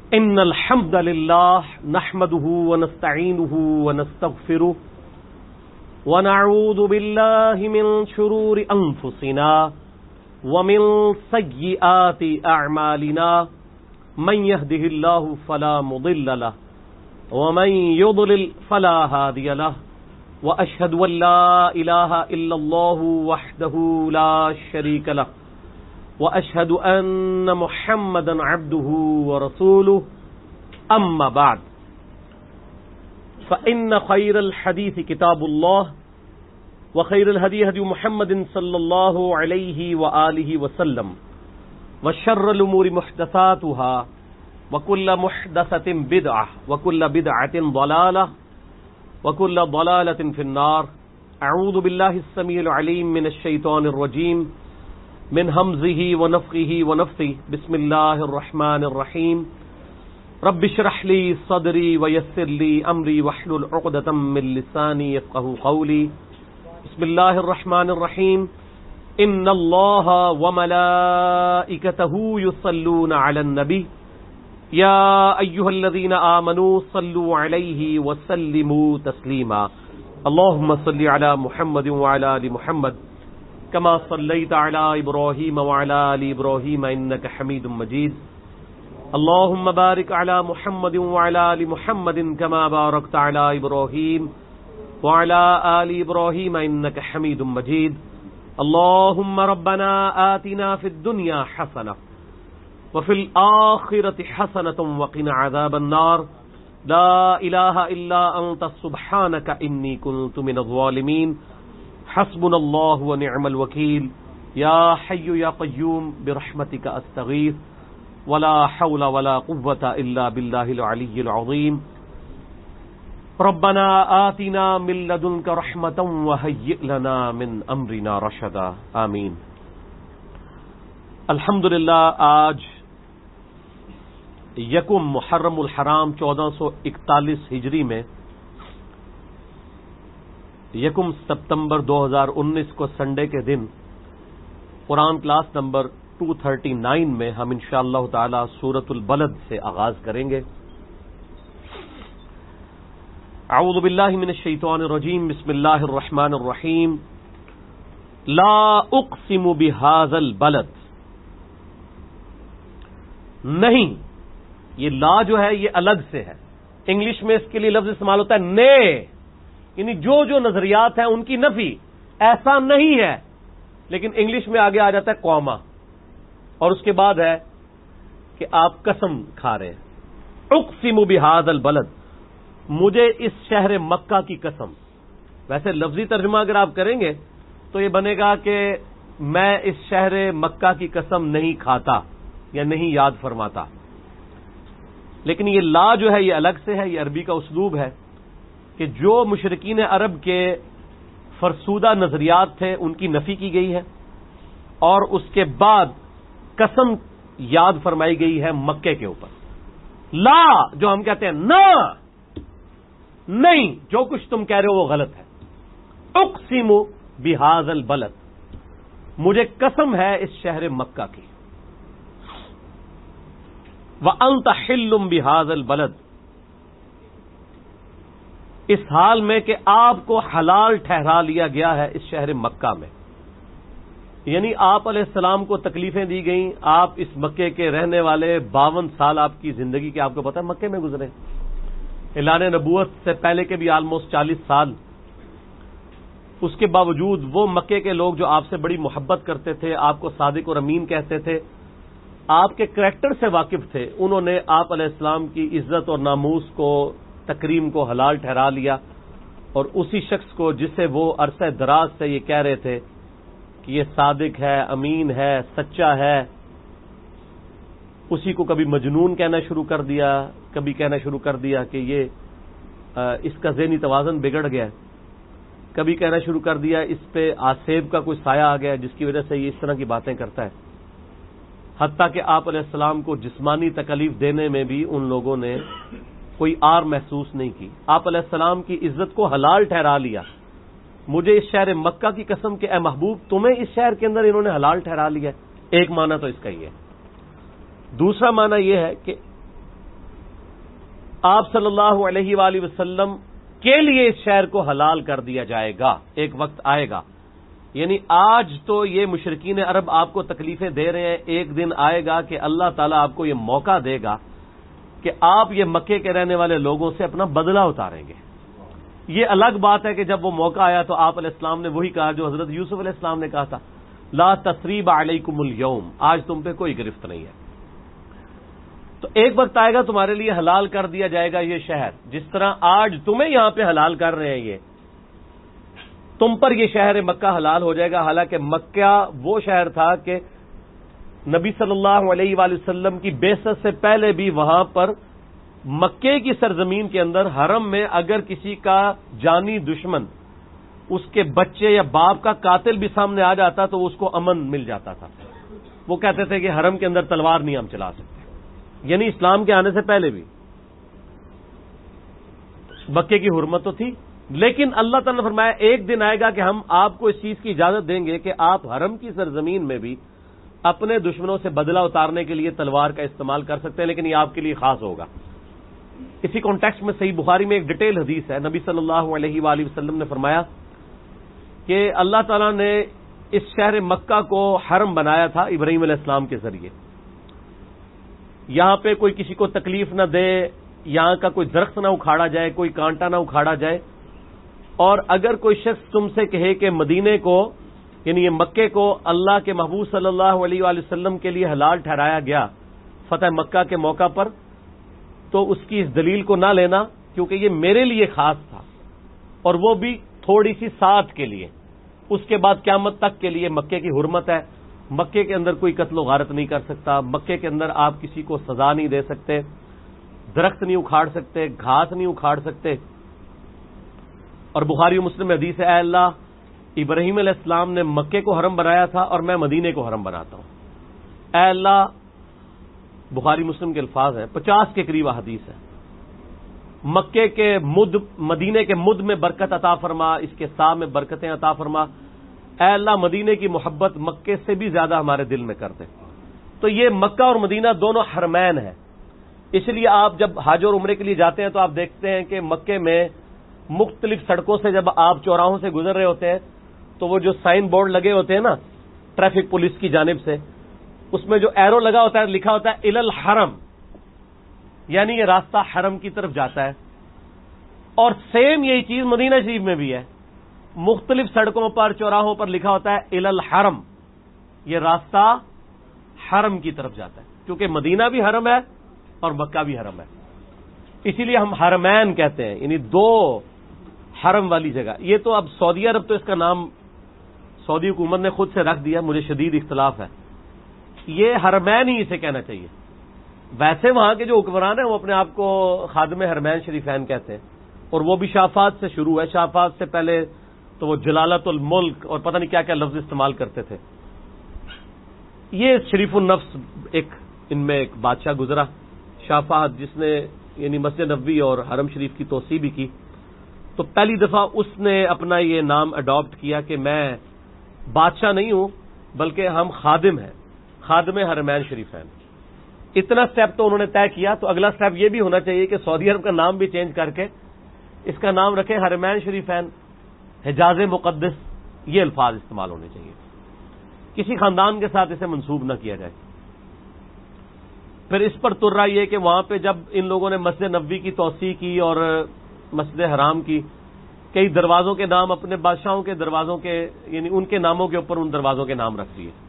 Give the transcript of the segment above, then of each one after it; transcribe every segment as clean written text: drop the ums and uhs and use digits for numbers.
ان الحمد للہ نحمده ونستعینه ونستغفره ونعوذ باللہ من شرور انفسنا ومن سیئات اعمالنا من يهده الله فلا مضل له ومن يضلل فلا هادي له واشهد ان لا اله الا الله وحده لا شريك له واشهد ان محمدا عبده ورسوله اما بعد فان خير الحديث كتاب الله وخير الهدي هدي محمد صلى الله عليه واله وسلم وشر الامور محدثاتها وكل محدثة بدعة وكل بدعة ضلالة وكل ضلالة في النار. اعوذ بالله السميع العليم من الشيطان الرجيم من همزه ونفخه ونفثه. بسم الله الرحمن الرحيم. رب اشرح لي صدري ويسر لي امري واحلل عقدة من لساني يفقهوا قولي. بسم الله الرحمن الرحيم. ان الله وملائكته يصلون على النبي يا أيها الذين آمنوا صلوا عليه وسلموا تسليما. اللهم صل على محمد وعلى آل محمد كما صليت على إبراهيم وعلى آل إبراهيم إنك حميد مجيد. اللهم بارك على محمد وعلى آل محمد كما باركت على إبراهيم وعلى آل إبراهيم إنك حميد مجيد. اللهم ربنا آتنا في الدنيا حسنة وفي الآخرة حسنة وقنا عذاب النار. لا إله إلا أنت سبحانك إني كنت من الظالمين. حسبنا الله ونعم الوكيل. يا حي يا قيوم برحمتك أستغيث ولا حول ولا قوة إلا بالله العلي العظيم. ربنا آتنا من لدنك رحمة وهيئ لنا من أمرنا رشدا. آمین. الحمدللہ آج یکم محرم الحرام 1441 ہجری میں یکم ستمبر 2019 کو سنڈے کے دن قرآن کلاس نمبر 239 میں ہم انشاءاللہ تعالی سورۃ البلد سے آغاز کریں گے. اعوذ باللہ من الشیطان الرجیم. بسم اللہ الرحمن الرحیم. لا اقسم بہذا البلد. نہیں، یہ لا جو ہے یہ الگ سے ہے. انگلش میں اس کے لیے لفظ استعمال ہوتا ہے نے، یعنی جو نظریات ہیں ان کی نفی. ایسا نہیں ہے، لیکن انگلش میں آگے آ جاتا ہے قوما، اور اس کے بعد ہے کہ آپ قسم کھا رہے ہیں. اقسم بہذا البلد، مجھے اس شہر مکہ کی قسم. ویسے لفظی ترجمہ اگر آپ کریں گے تو یہ بنے گا کہ میں اس شہر مکہ کی قسم نہیں کھاتا یا نہیں یاد فرماتا. لیکن یہ لا جو ہے یہ الگ سے ہے. یہ عربی کا اسلوب ہے کہ جو مشرکین عرب کے فرسودہ نظریات تھے ان کی نفی کی گئی ہے، اور اس کے بعد قسم یاد فرمائی گئی ہے مکے کے اوپر. لا جو ہم کہتے ہیں نہ، نہیں، جو کچھ تم کہہ رہے ہو وہ غلط ہے. اقسم بہذا البلد، مجھے قسم ہے اس شہر مکہ کی. وَأَنْتَ حِلٌّ بِهَذَا الْبَلَدِ، اس حال میں کہ آپ کو حلال ٹھہرا لیا گیا ہے اس شہر مکہ میں. یعنی آپ علیہ السلام کو تکلیفیں دی گئیں. آپ اس مکے کے رہنے والے 52 سال آپ کی زندگی کے آپ کو پتہ ہے مکے میں گزرے. اعلان نبوت سے پہلے کے بھی آلموسٹ 40 سال. اس کے باوجود وہ مکے کے لوگ جو آپ سے بڑی محبت کرتے تھے، آپ کو صادق اور امین کہتے تھے، آپ کے کریکٹر سے واقف تھے، انہوں نے آپ علیہ السلام کی عزت اور ناموس کو، تکریم کو حلال ٹھہرا لیا. اور اسی شخص کو جسے وہ عرصہ دراز سے یہ کہہ رہے تھے کہ یہ صادق ہے، امین ہے، سچا ہے، اسی کو کبھی مجنون کہنا شروع کر دیا، کبھی کہنا شروع کر دیا کہ یہ اس کا ذہنی توازن بگڑ گیا، کبھی کہنا شروع کر دیا اس پہ آسیب کا کوئی سایہ آ گیا جس کی وجہ سے یہ اس طرح کی باتیں کرتا ہے. حتیٰ کہ آپ علیہ السلام کو جسمانی تکلیف دینے میں بھی ان لوگوں نے کوئی آر محسوس نہیں کی. آپ علیہ السلام کی عزت کو حلال ٹھہرا لیا. مجھے اس شہر مکہ کی قسم کہ اے محبوب تمہیں اس شہر کے اندر انہوں نے حلال ٹھہرا لیا. ایک معنی تو اس کا یہ ہے. دوسرا معنی یہ ہے کہ آپ صلی اللہ علیہ وآلہ وسلم کے لیے اس شہر کو حلال کر دیا جائے گا. ایک وقت آئے گا، یعنی آج تو یہ مشرکین عرب آپ کو تکلیفیں دے رہے ہیں، ایک دن آئے گا کہ اللہ تعالیٰ آپ کو یہ موقع دے گا کہ آپ یہ مکے کے رہنے والے لوگوں سے اپنا بدلہ اتاریں گے. یہ الگ بات ہے کہ جب وہ موقع آیا تو آپ علیہ السلام نے وہی کہا جو حضرت یوسف علیہ السلام نے کہا تھا، لا تثریب علیکم اليوم، آج تم پہ کوئی گرفت نہیں ہے. تو ایک وقت آئے گا تمہارے لیے حلال کر دیا جائے گا یہ شہر، جس طرح آج تمہیں یہاں پہ حلال کر رہے ہیں، یہ تم پر یہ شہر مکہ حلال ہو جائے گا. حالانکہ مکہ وہ شہر تھا کہ نبی صلی اللہ علیہ وآلہ وسلم کی بعثت سے پہلے بھی وہاں پر مکے کی سرزمین کے اندر حرم میں اگر کسی کا جانی دشمن، اس کے بچے یا باپ کا قاتل بھی سامنے آ جاتا تو اس کو امن مل جاتا تھا. وہ کہتے تھے کہ حرم کے اندر تلوار نہیں ہم چلا سکتے، یعنی اسلام کے آنے سے پہلے بھی مکے کی حرمت تو تھی. لیکن اللہ تعالیٰ نے فرمایا ایک دن آئے گا کہ ہم آپ کو اس چیز کی اجازت دیں گے کہ آپ حرم کی سرزمین میں بھی اپنے دشمنوں سے بدلہ اتارنے کے لیے تلوار کا استعمال کر سکتے ہیں، لیکن یہ آپ کے لیے خاص ہوگا. اسی کانٹیکسٹ میں صحیح بخاری میں ایک ڈیٹیل حدیث ہے، نبی صلی اللہ علیہ وآلہ وسلم نے فرمایا کہ اللہ تعالیٰ نے اس شہر مکہ کو حرم بنایا تھا ابراہیم علیہ السلام کے ذریعے. یہاں پہ کوئی کسی کو تکلیف نہ دے، یہاں کا کوئی درخت نہ اکھاڑا جائے، کوئی کانٹا نہ اکھاڑا جائے. اور اگر کوئی شخص تم سے کہے کہ مدینے کو یعنی یہ مکے کو اللہ کے محبوب صلی اللہ علیہ وآلہ وسلم کے لیے حلال ٹھہرایا گیا فتح مکہ کے موقع پر، تو اس کی اس دلیل کو نہ لینا، کیونکہ یہ میرے لیے خاص تھا اور وہ بھی تھوڑی سی ساتھ کے لیے. اس کے بعد قیامت تک کے لیے مکے کی حرمت ہے. مکے کے اندر کوئی قتل و غارت نہیں کر سکتا، مکے کے اندر آپ کسی کو سزا نہیں دے سکتے، درخت نہیں اکھاڑ سکتے، گھاس نہیں اکھاڑ سکتے. اور بخاری و مسلم میں حدیث ہے، اے اللہ ابراہیم علیہ السلام نے مکے کو حرم بنایا تھا اور میں مدینے کو حرم بناتا ہوں. اے اللہ، بخاری مسلم کے الفاظ ہیں، 50 کے قریب حدیث ہے، مکے کے مد مدینے کے مد میں برکت عطا فرما، اس کے سا میں برکتیں عطا فرما. اے اللہ مدینے کی محبت مکے سے بھی زیادہ ہمارے دل میں کر دے. تو یہ مکہ اور مدینہ دونوں حرمین ہیں. اس لیے آپ جب حج اور عمرے کے لیے جاتے ہیں تو آپ دیکھتے ہیں کہ مکے میں مختلف سڑکوں سے جب آپ چوراہوں سے گزر رہے ہوتے ہیں تو وہ جو سائن بورڈ لگے ہوتے ہیں نا ٹریفک پولیس کی جانب سے، اس میں جو ایرو لگا ہوتا ہے لکھا ہوتا ہے الی الحرم، یعنی یہ راستہ حرم کی طرف جاتا ہے. اور سیم یہی چیز مدینہ شریف میں بھی ہے، مختلف سڑکوں پر چوراہوں پر لکھا ہوتا ہے الی الحرم، یہ راستہ حرم کی طرف جاتا ہے، کیونکہ مدینہ بھی حرم ہے اور مکہ بھی حرم ہے. اسی لیے ہم حرمین کہتے ہیں، یعنی دو حرم والی جگہ. یہ تو اب سعودی عرب تو اس کا نام سعودی حکومت نے خود سے رکھ دیا، مجھے شدید اختلاف ہے، یہ حرمین ہی اسے کہنا چاہیے. ویسے وہاں کے جو حکمران ہیں وہ اپنے آپ کو خادم حرمین شریفین کہتے ہیں، اور وہ بھی شافات سے شروع ہے. شافات سے پہلے تو وہ جلالت الملک اور پتہ نہیں کیا کیا لفظ استعمال کرتے تھے. یہ شریف النفس ایک ان میں ایک بادشاہ گزرا شافات، جس نے یعنی مسجد نبوی اور حرم شریف کی توسیع بھی کی. تو پہلی دفعہ اس نے اپنا یہ نام اڈاپٹ کیا کہ میں بادشاہ نہیں ہوں بلکہ ہم خادم ہیں، خادم حرمین شریفین. اتنا سٹیپ تو انہوں نے طے کیا. تو اگلا سٹیپ یہ بھی ہونا چاہیے کہ سعودی عرب کا نام بھی چینج کر کے اس کا نام رکھیں حرمین شریفین، حجاز مقدس. یہ الفاظ استعمال ہونے چاہیے، کسی خاندان کے ساتھ اسے منسوب نہ کیا جائے. پھر اس پر تر رہا یہ کہ وہاں پہ جب ان لوگوں نے مسجد نبوی کی توسیع کی اور مسجد حرام کی، کئی دروازوں کے نام اپنے بادشاہوں کے دروازوں کے یعنی ان کے ناموں کے اوپر ان دروازوں کے نام رکھ دیے.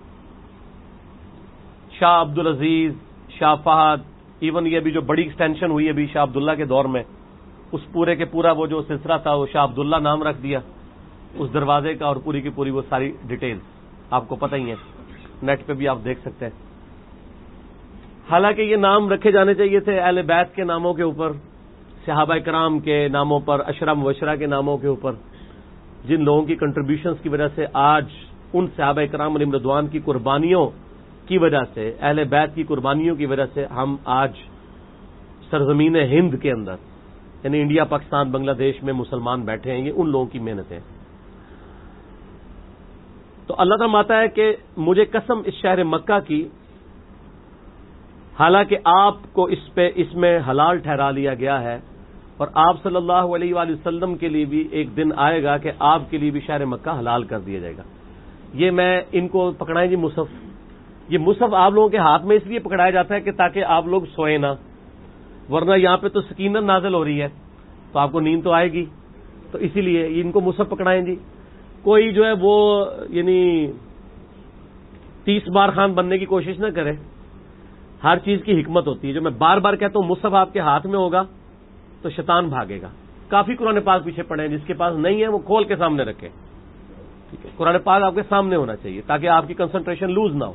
شاہ عبدالعزیز، شاہ فہد، ایون یہ بھی جو بڑی ایکسٹینشن ہوئی ابھی شاہ عبداللہ کے دور میں، اس پورے کے پورا وہ جو سلسلہ تھا وہ شاہ عبداللہ نام رکھ دیا اس دروازے کا، اور پوری کی پوری وہ ساری ڈیٹیلز آپ کو پتہ ہی ہے، نیٹ پہ بھی آپ دیکھ سکتے ہیں. حالانکہ یہ نام رکھے جانے چاہیے تھے اہل بیت کے ناموں کے اوپر، صحابہ کرام کے ناموں پر، عشرہ مبشرہ کے ناموں کے اوپر، جن لوگوں کی کنٹریبیوشنز کی وجہ سے آج ان صحابہ کرام علیہم رضوان کی قربانیوں کی وجہ سے، اہل بیت کی قربانیوں کی وجہ سے ہم آج سرزمین ہند کے اندر یعنی انڈیا، پاکستان، بنگلہ دیش میں مسلمان بیٹھے ہیں. یہ ان لوگوں کی محنتیں. تو اللہ تعالیٰ فرماتا ہے کہ مجھے قسم اس شہر مکہ کی، حالانکہ آپ کو اس میں حلال ٹھہرا لیا گیا ہے، اور آپ صلی اللہ علیہ وآلہ وسلم کے لیے بھی ایک دن آئے گا کہ آپ کے لیے بھی شہر مکہ حلال کر دیا جائے گا۔ یہ میں ان کو پکڑائیں جی مصحف، یہ مصحف آپ لوگوں کے ہاتھ میں اس لیے پکڑایا جاتا ہے کہ تاکہ آپ لوگ سوئیں نہ، ورنہ یہاں پہ تو سکینت نازل ہو رہی ہے تو آپ کو نیند تو آئے گی، تو اسی لیے ان کو مصحف پکڑائیں جی۔ کوئی جو ہے وہ یعنی 30 بار خان بننے کی کوشش نہ کرے، ہر چیز کی حکمت ہوتی ہے۔ جو میں بار بار کہتا ہوں مصحف آپ کے ہاتھ میں ہوگا تو شیطان بھاگے گا۔ کافی قرآن پاک پیچھے پڑے ہیں، جس کے پاس نہیں ہے وہ کھول کے سامنے رکھے، ٹھیک ہے؟ قرآن پاک آپ کے سامنے ہونا چاہیے تاکہ آپ کی کنسنٹریشن لوز نہ ہو۔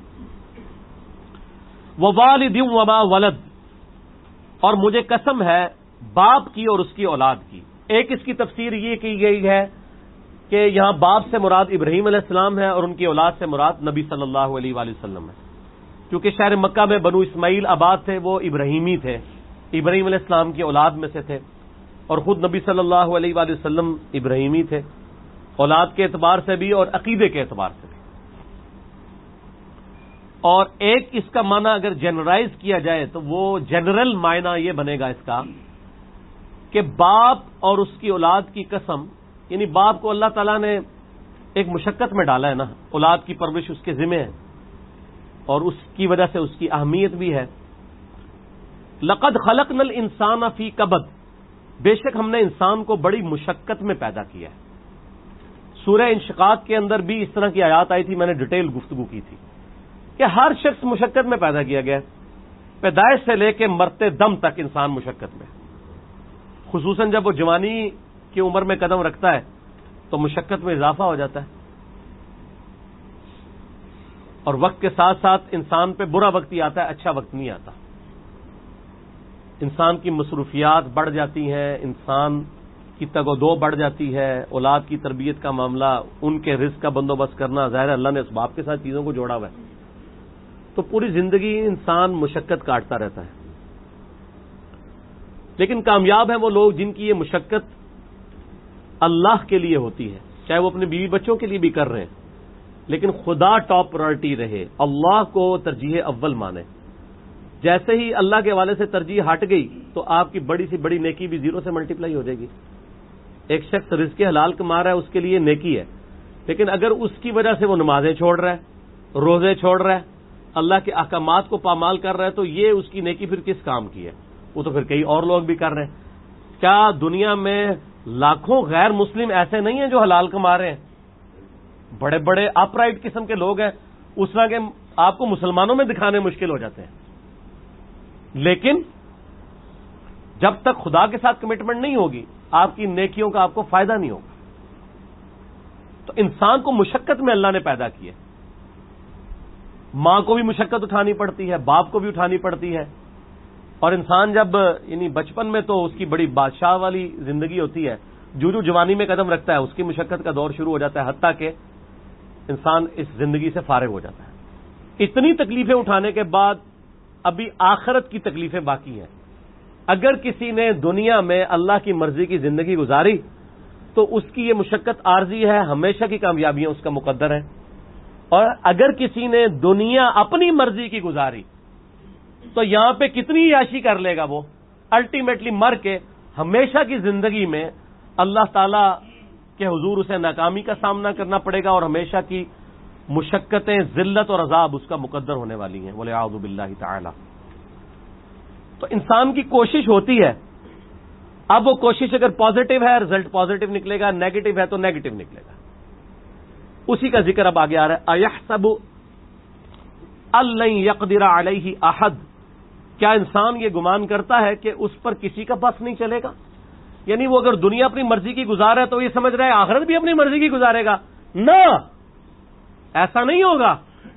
ووالد وما ولد، اور مجھے قسم ہے باپ کی اور اس کی اولاد کی۔ ایک اس کی تفسیر یہ کی گئی ہے کہ یہاں باپ سے مراد ابراہیم علیہ السلام ہے اور ان کی اولاد سے مراد نبی صلی اللہ علیہ وآلہ وسلم ہے، کیونکہ شہر مکہ میں بنو اسماعیل آباد تھے، وہ ابراہیمی تھے، ابراہیم علیہ السلام کی اولاد میں سے تھے، اور خود نبی صلی اللہ علیہ وآلہ وسلم ابراہیمی تھے، اولاد کے اعتبار سے بھی اور عقیدے کے اعتبار سے بھی۔ اور ایک اس کا معنی اگر جنرلائز کیا جائے تو وہ جنرل معنی یہ بنے گا اس کا کہ باپ اور اس کی اولاد کی قسم، یعنی باپ کو اللہ تعالیٰ نے ایک مشقت میں ڈالا ہے نا، اولاد کی پرورش اس کے ذمہ ہے اور اس کی وجہ سے اس کی اہمیت بھی ہے۔ لقد خلقنا الانسان فی کبد، بے شک ہم نے انسان کو بڑی مشقت میں پیدا کیا ہے۔ سورہ انشقاق کے اندر بھی اس طرح کی آیات آئی تھی، میں نے ڈیٹیل گفتگو کی تھی کہ ہر شخص مشقت میں پیدا کیا گیا ہے، پیدائش سے لے کے مرتے دم تک انسان مشقت میں، خصوصاً جب وہ جوانی کی عمر میں قدم رکھتا ہے تو مشقت میں اضافہ ہو جاتا ہے، اور وقت کے ساتھ ساتھ انسان پہ برا وقت ہی آتا ہے، اچھا وقت نہیں آتا۔ انسان کی مصروفیات بڑھ جاتی ہیں، انسان کی تگ و دو بڑھ جاتی ہے، اولاد کی تربیت کا معاملہ، ان کے رزق کا بندوبست کرنا، ظاہر ہے اللہ نے اسباب کے ساتھ چیزوں کو جوڑا ہوا ہے، تو پوری زندگی انسان مشقت کاٹتا رہتا ہے۔ لیکن کامیاب ہیں وہ لوگ جن کی یہ مشقت اللہ کے لیے ہوتی ہے، چاہے وہ اپنے بیوی بچوں کے لیے بھی کر رہے ہیں، لیکن خدا ٹاپ پرائرٹی رہے، اللہ کو ترجیح اول مانے۔ جیسے ہی اللہ کے حوالے سے ترجیح ہٹ گئی تو آپ کی بڑی سی بڑی نیکی بھی زیرو سے ملٹیپلائی ہو جائے گی۔ ایک شخص رزق حلال کما رہا ہے، اس کے لیے نیکی ہے، لیکن اگر اس کی وجہ سے وہ نمازیں چھوڑ رہا ہے، روزے چھوڑ رہا ہے، اللہ کے احکامات کو پامال کر رہا ہے، تو یہ اس کی نیکی پھر کس کام کی ہے؟ وہ تو پھر کئی اور لوگ بھی کر رہے ہیں۔ کیا دنیا میں لاکھوں غیر مسلم ایسے نہیں ہیں جو حلال کما رہے ہیں؟ بڑے بڑے اپ رائٹ قسم کے لوگ ہیں، اس طرح کے آپ کو مسلمانوں میں دکھانے مشکل ہو جاتے ہیں، لیکن جب تک خدا کے ساتھ کمٹمنٹ نہیں ہوگی آپ کی نیکیوں کا آپ کو فائدہ نہیں ہوگا۔ تو انسان کو مشقت میں اللہ نے پیدا کیا، ماں کو بھی مشقت اٹھانی پڑتی ہے، باپ کو بھی اٹھانی پڑتی ہے، اور انسان جب یعنی بچپن میں تو اس کی بڑی بادشاہ والی زندگی ہوتی ہے، جو جوانی میں قدم رکھتا ہے اس کی مشقت کا دور شروع ہو جاتا ہے، حتیٰ کہ انسان اس زندگی سے فارغ ہو جاتا ہے۔ اتنی تکلیفیں اٹھانے کے بعد ابھی آخرت کی تکلیفیں باقی ہیں۔ اگر کسی نے دنیا میں اللہ کی مرضی کی زندگی گزاری تو اس کی یہ مشقت عارضی ہے، ہمیشہ کی کامیابیاں اس کا مقدر ہے، اور اگر کسی نے دنیا اپنی مرضی کی گزاری تو یہاں پہ کتنی عیاشی کر لے گا، وہ الٹیمیٹلی مر کے ہمیشہ کی زندگی میں اللہ تعالی کے حضور اسے ناکامی کا سامنا کرنا پڑے گا، اور ہمیشہ کی مشقتیں، ذلت اور عذاب اس کا مقدر ہونے والی ہیں، وَلِعَوْذُ بِاللَّهِ تعالی۔ تو انسان کی کوشش ہوتی ہے، اب وہ کوشش اگر پازیٹو ہے رزلٹ پازیٹو نکلے گا، نیگیٹو ہے تو نیگیٹو نکلے گا۔ اسی کا ذکر اب آگے آ رہا ہے، اَيَحْسَبُ أَن لَّن يَقْدِرَ عَلَيْهِ أَحَدٌ، کیا انسان یہ گمان کرتا ہے کہ اس پر کسی کا بس نہیں چلے گا؟ یعنی وہ اگر دنیا اپنی مرضی کی گزار ہے تو یہ سمجھ رہا ہے آخرت بھی اپنی مرضی کی گزارے گا؟ نہ، ایسا نہیں ہوگا۔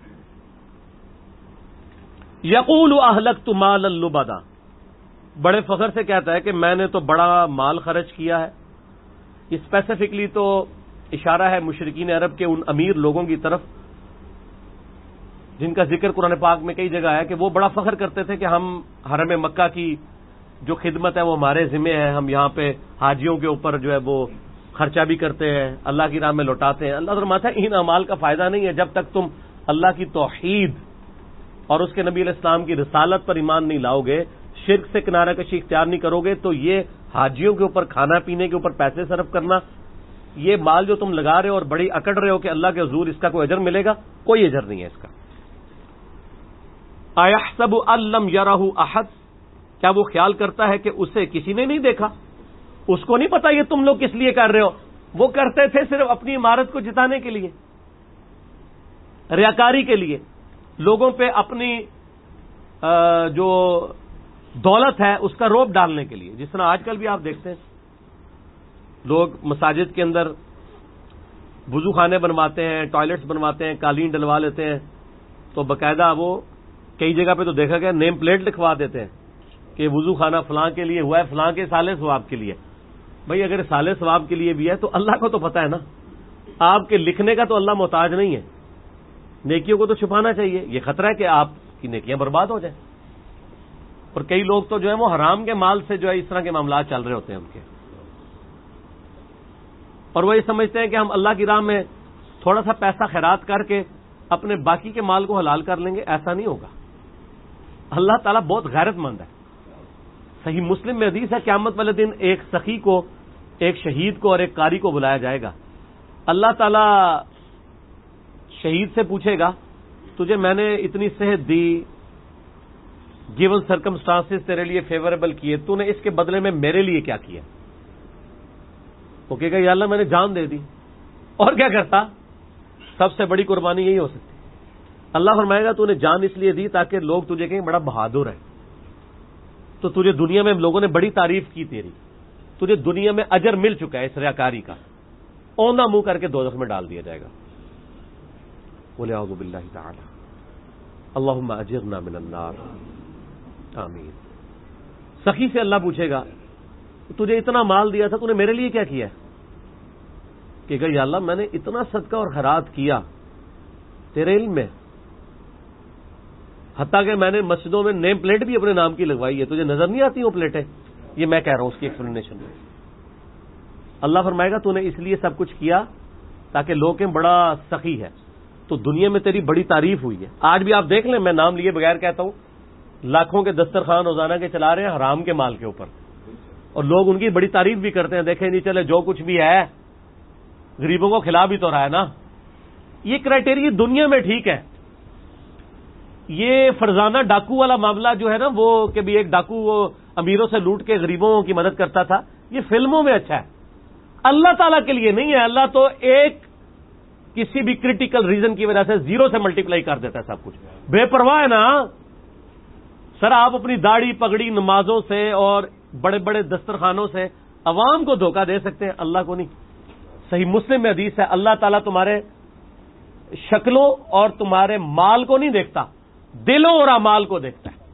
یقول اہلکت مالا لبدا، بڑے فخر سے کہتا ہے کہ میں نے تو بڑا مال خرچ کیا ہے۔ اسپیسیفکلی تو اشارہ ہے مشرکین عرب کے ان امیر لوگوں کی طرف جن کا ذکر قرآن پاک میں کئی جگہ ہے کہ وہ بڑا فخر کرتے تھے کہ ہم حرم مکہ کی جو خدمت ہے وہ ہمارے ذمہ ہے، ہم یہاں پہ حاجیوں کے اوپر جو ہے وہ خرچہ بھی کرتے ہیں، اللہ کی راہ میں لوٹاتے ہیں۔ اللہ فرماتا ہے ان اعمال کا فائدہ نہیں ہے جب تک تم اللہ کی توحید اور اس کے نبی علیہ السلام کی رسالت پر ایمان نہیں لاؤ گے، شرک سے کنارہ کشی اختیار نہیں کرو گے، تو یہ حاجیوں کے اوپر کھانا پینے کے اوپر پیسے صرف کرنا، یہ مال جو تم لگا رہے ہو اور بڑی اکڑ رہے ہو کہ اللہ کے حضور اس کا کوئی اجر ملے گا، کوئی اجر نہیں ہے اس کا۔ اَيَحْسَبُ أَن لَّمْ يَرَهُ أَحَدٌ، کیا وہ خیال کرتا ہے کہ اسے کسی نے نہیں دیکھا؟ اس کو نہیں پتا یہ تم لوگ کس لیے کر رہے ہو، وہ کرتے تھے صرف اپنی عمارت کو جتانے کے لیے، ریاکاری کے لیے، لوگوں پہ اپنی جو دولت ہے اس کا روب ڈالنے کے لیے۔ جس طرح آج کل بھی آپ دیکھتے ہیں لوگ مساجد کے اندر وضو خانے بنواتے ہیں، ٹوائلٹس بنواتے ہیں، قالین ڈلوا لیتے ہیں، تو باقاعدہ وہ کئی جگہ پہ تو دیکھا گیا نیم پلیٹ لکھوا دیتے ہیں کہ وضو خانہ فلاں کے لیے ہوا ہے، فلاں کے سالے ثواب کے لیے۔ بھائی اگر سالے ثواب کے لیے بھی ہے تو اللہ کو تو پتا ہے نا، آپ کے لکھنے کا تو اللہ محتاج نہیں ہے، نیکیوں کو تو چھپانا چاہیے، یہ خطرہ ہے کہ آپ کی نیکیاں برباد ہو جائیں۔ اور کئی لوگ تو جو ہے وہ حرام کے مال سے جو ہے اس طرح کے معاملات چل رہے ہوتے ہیں ان کے، اور وہ یہ سمجھتے ہیں کہ ہم اللہ کی راہ میں تھوڑا سا پیسہ خیرات کر کے اپنے باقی کے مال کو حلال کر لیں گے، ایسا نہیں ہوگا۔ اللہ تعالیٰ بہت غیرت مند ہے۔ صحیح مسلم میں حدیث ہے قیامت والے دن ایک سخی کو، ایک شہید کو اور ایک قاری کو بلایا جائے گا۔ اللہ تعالیٰ شہید سے پوچھے گا تجھے میں نے اتنی صحت دی، گیون سرکمسٹانسز تیرے لیے فیوریبل کیے، تو نے اس کے بدلے میں میرے لیے کیا کیا؟ وہ کہے گا یا اللہ میں نے جان دے دی، اور کیا کرتا؟ سب سے بڑی قربانی یہی ہو سکتی۔ اللہ فرمائے گا تو نے جان اس لیے دی تاکہ لوگ تجھے کہیں بڑا بہادر ہے، تو تجھے دنیا میں لوگوں نے بڑی تعریف کی تیری، تجھے دنیا میں اجر مل چکا ہے اس ریاکاری کا، اوندا منہ کر کے دوزخ میں ڈال دیا جائے گا۔ بولے اعوذ باللہ تعالی، اللہم اجرنا من النار، آمین۔ سخی سے اللہ پوچھے گا تجھے اتنا مال دیا تھا، تو نے میرے لیے کیا کیا؟ کہ یا اللہ میں نے اتنا صدقہ اور خیرات کیا تیرے علم میں، حتیٰ کہ میں نے مسجدوں میں نیم پلیٹ بھی اپنے نام کی لگوائی ہے، تجھے نظر نہیں آتی وہ پلیٹیں؟ یہ میں کہہ رہا ہوں اس کی ایکسپلینیشن میں۔ اللہ فرمائے گا تو نے اس لیے سب کچھ کیا تاکہ لوگ کہیں بڑا سخی ہے، تو دنیا میں تیری بڑی تعریف ہوئی ہے۔ آج بھی آپ دیکھ لیں، میں نام لیے بغیر کہتا ہوں، لاکھوں کے دسترخوان روزانہ کے چلا رہے ہیں حرام کے مال کے اوپر، اور لوگ ان کی بڑی تعریف بھی کرتے ہیں، دیکھیں نہیں چلے جو کچھ بھی ہے غریبوں کو کھلا بھی تو رہا ہے نا۔ یہ کرائٹیریا دنیا میں ٹھیک ہے، یہ فرزانہ ڈاکو والا معاملہ جو ہے نا، وہ کہ بھی ایک ڈاکو وہ امیروں سے لوٹ کے غریبوں کی مدد کرتا تھا، یہ فلموں میں اچھا ہے، اللہ تعالیٰ کے لیے نہیں ہے۔ اللہ تو ایک کسی بھی کریٹیکل ریزن کی وجہ سے زیرو سے ملٹیپلائی کر دیتا ہے سب کچھ، بے پرواہ ہے نا۔ سر آپ اپنی داڑھی پگڑی نمازوں سے اور بڑے بڑے دسترخوانوں سے عوام کو دھوکہ دے سکتے ہیں، اللہ کو نہیں۔ صحیح مسلم میں حدیث ہے اللہ تعالیٰ تمہارے شکلوں اور تمہارے مال کو نہیں دیکھتا، دلوں اور اعمال کو دیکھتا ہے۔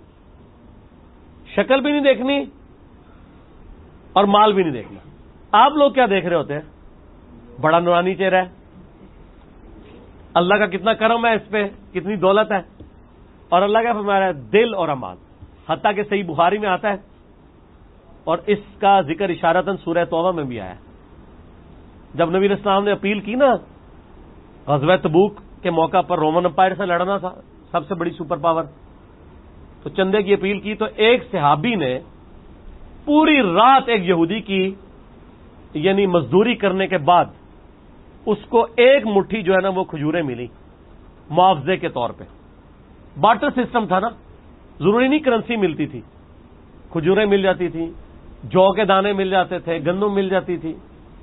شکل بھی نہیں دیکھنی اور مال بھی نہیں دیکھنا۔ آپ لوگ کیا دیکھ رہے ہوتے ہیں؟ بڑا نورانی چہرہ ہے، اللہ کا کتنا کرم ہے اس پہ، کتنی دولت ہے، اور اللہ کا فرما رہا ہے دل اور اعمال، حتیٰ کہ صحیح بخاری میں آتا ہے، اور اس کا ذکر اشارتاً سورہ توبہ میں بھی آیا ہے۔ جب نبی علیہ السلام نے اپیل کی نا غزوہ تبوک کے موقع پر، رومن امپائر سے لڑنا تھا، سب سے بڑی سپر پاور، تو چندے کی اپیل کی، تو ایک صحابی نے پوری رات ایک یہودی کی یعنی مزدوری کرنے کے بعد اس کو ایک مٹھی جو ہے نا وہ کھجوریں ملی معاوضے کے طور پہ۔ بارٹر سسٹم تھا نا، ضروری نہیں کرنسی ملتی تھی، کھجوریں مل جاتی تھیں، جو کے دانے مل جاتے تھے، گندم مل جاتی تھی،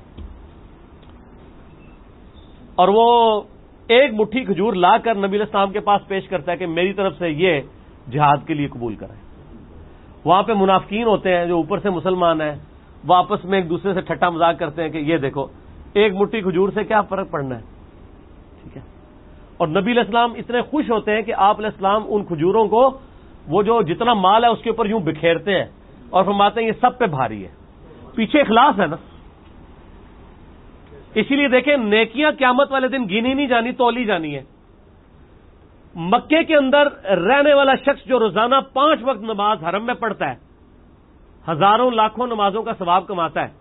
اور وہ ایک مٹھی کھجور لا کر نبی علیہ السلام کے پاس پیش کرتا ہے کہ میری طرف سے یہ جہاد کے لیے قبول کریں۔ وہاں پہ منافقین ہوتے ہیں جو اوپر سے مسلمان ہیں، وہ آپس میں ایک دوسرے سے ٹھٹا مذاق کرتے ہیں کہ یہ دیکھو ایک مٹھی کھجور سے کیا فرق پڑنا ہے، ٹھیک ہے۔ اور نبی علیہ السلام اتنے خوش ہوتے ہیں کہ آپ علیہ السلام ان کھجوروں کو وہ جو جتنا مال ہے اس کے اوپر یوں بکھیرتے ہیں اور فرماتے ہیں یہ سب پہ بھاری ہے، پیچھے اخلاص ہے نا۔ اسی لیے دیکھیں نیکیاں قیامت والے دن گنی نہیں جانی، تولی جانی ہے۔ مکے کے اندر رہنے والا شخص جو روزانہ 5 وقت نماز حرم میں پڑھتا ہے، ہزاروں لاکھوں نمازوں کا ثواب کماتا ہے،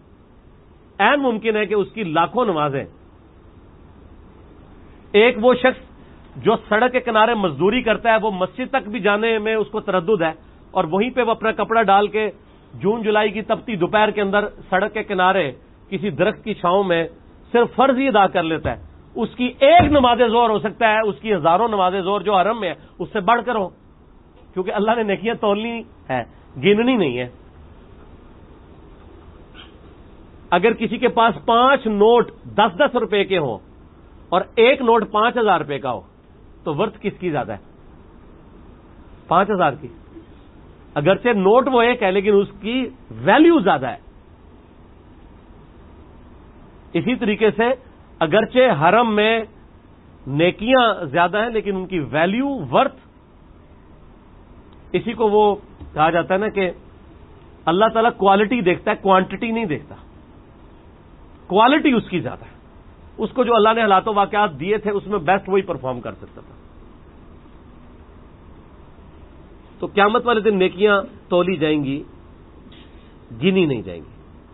عین ممکن ہے کہ اس کی لاکھوں نمازیں ایک وہ شخص جو سڑک کے کنارے مزدوری کرتا ہے وہ مسجد تک بھی جانے میں اس کو تردد ہے، اور وہیں پہ وہ اپنا کپڑا ڈال کے جون جولائی کی تپتی دوپہر کے اندر سڑک کے کنارے کسی درخت کی چھاؤں میں صرف فرض ہی ادا کر لیتا ہے، اس کی ایک نماز ظہر ہو سکتا ہے اس کی ہزاروں نماز ظہر جو حرم میں ہے اس سے بڑھ کر ہو، کیونکہ اللہ نے نیکیاں تولنی ہے، گننی نہیں ہے۔ اگر کسی کے پاس 5 نوٹ 10-10 روپے کے ہوں اور ایک نوٹ 5,000 روپے کا ہو تو ورتھ کس کی زیادہ ہے؟ 5,000 کی۔ اگرچہ نوٹ وہ ایک ہے لیکن اس کی ویلیو زیادہ ہے۔ اسی طریقے سے اگرچہ حرم میں نیکیاں زیادہ ہیں لیکن ان کی ویلیو ورتھ، اسی کو وہ کہا جاتا ہے نا کہ اللہ تعالیٰ کوالٹی دیکھتا ہے، کوانٹٹی نہیں دیکھتا، کوالٹی اس کی زیادہ ہے۔ اس کو جو اللہ نے حالات و واقعات دیے تھے اس میں بیسٹ وہی پرفارم کر سکتا تھا۔ تو قیامت والے دن نیکیاں تولی جائیں گی، گنی نہیں جائیں گی۔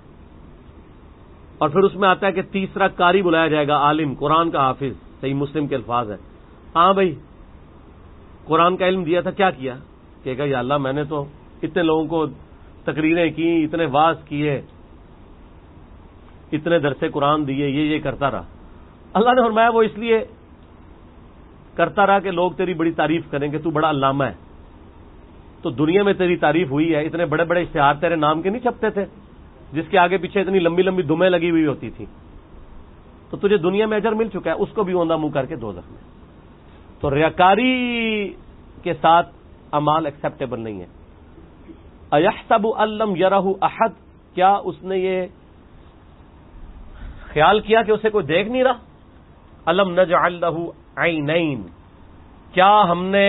اور پھر اس میں آتا ہے کہ تیسرا قاری بلایا جائے گا، عالم، قرآن کا حافظ، صحیح مسلم کے الفاظ ہیں۔ ہاں بھائی قرآن کا علم دیا تھا، کیا کیا؟ کہے گا یا اللہ میں نے تو اتنے لوگوں کو تقریریں کی، اتنے واعظ کیے، اتنے درس قرآن دیے، یہ کرتا رہا۔ اللہ نے فرمایا وہ اس لیے کرتا رہا کہ لوگ تیری بڑی تعریف کریں کہ تو بڑا علامہ ہے، تو دنیا میں تیری تعریف ہوئی ہے، اتنے بڑے بڑے اشتہار تیرے نام کے نہیں چھپتے تھے جس کے آگے پیچھے اتنی لمبی لمبی دمیں لگی ہوئی ہوتی تھی، تو تجھے دنیا میں اجر مل چکا ہے، اس کو بھی اوندا منہ کر کے دوزخ میں۔ تو ریاکاری کے ساتھ اعمال ایکسیپٹیبل نہیں ہے۔ اَيَحْسَبُ أَن لَّمْ يَرَهُ أَحَدٌ، کیا اس نے یہ خیال کیا کہ اسے کوئی دیکھ نہیں رہا؟ أَلَمْ نَجْعَل لَّهُ عَيْنَيْنِ، کیا ہم نے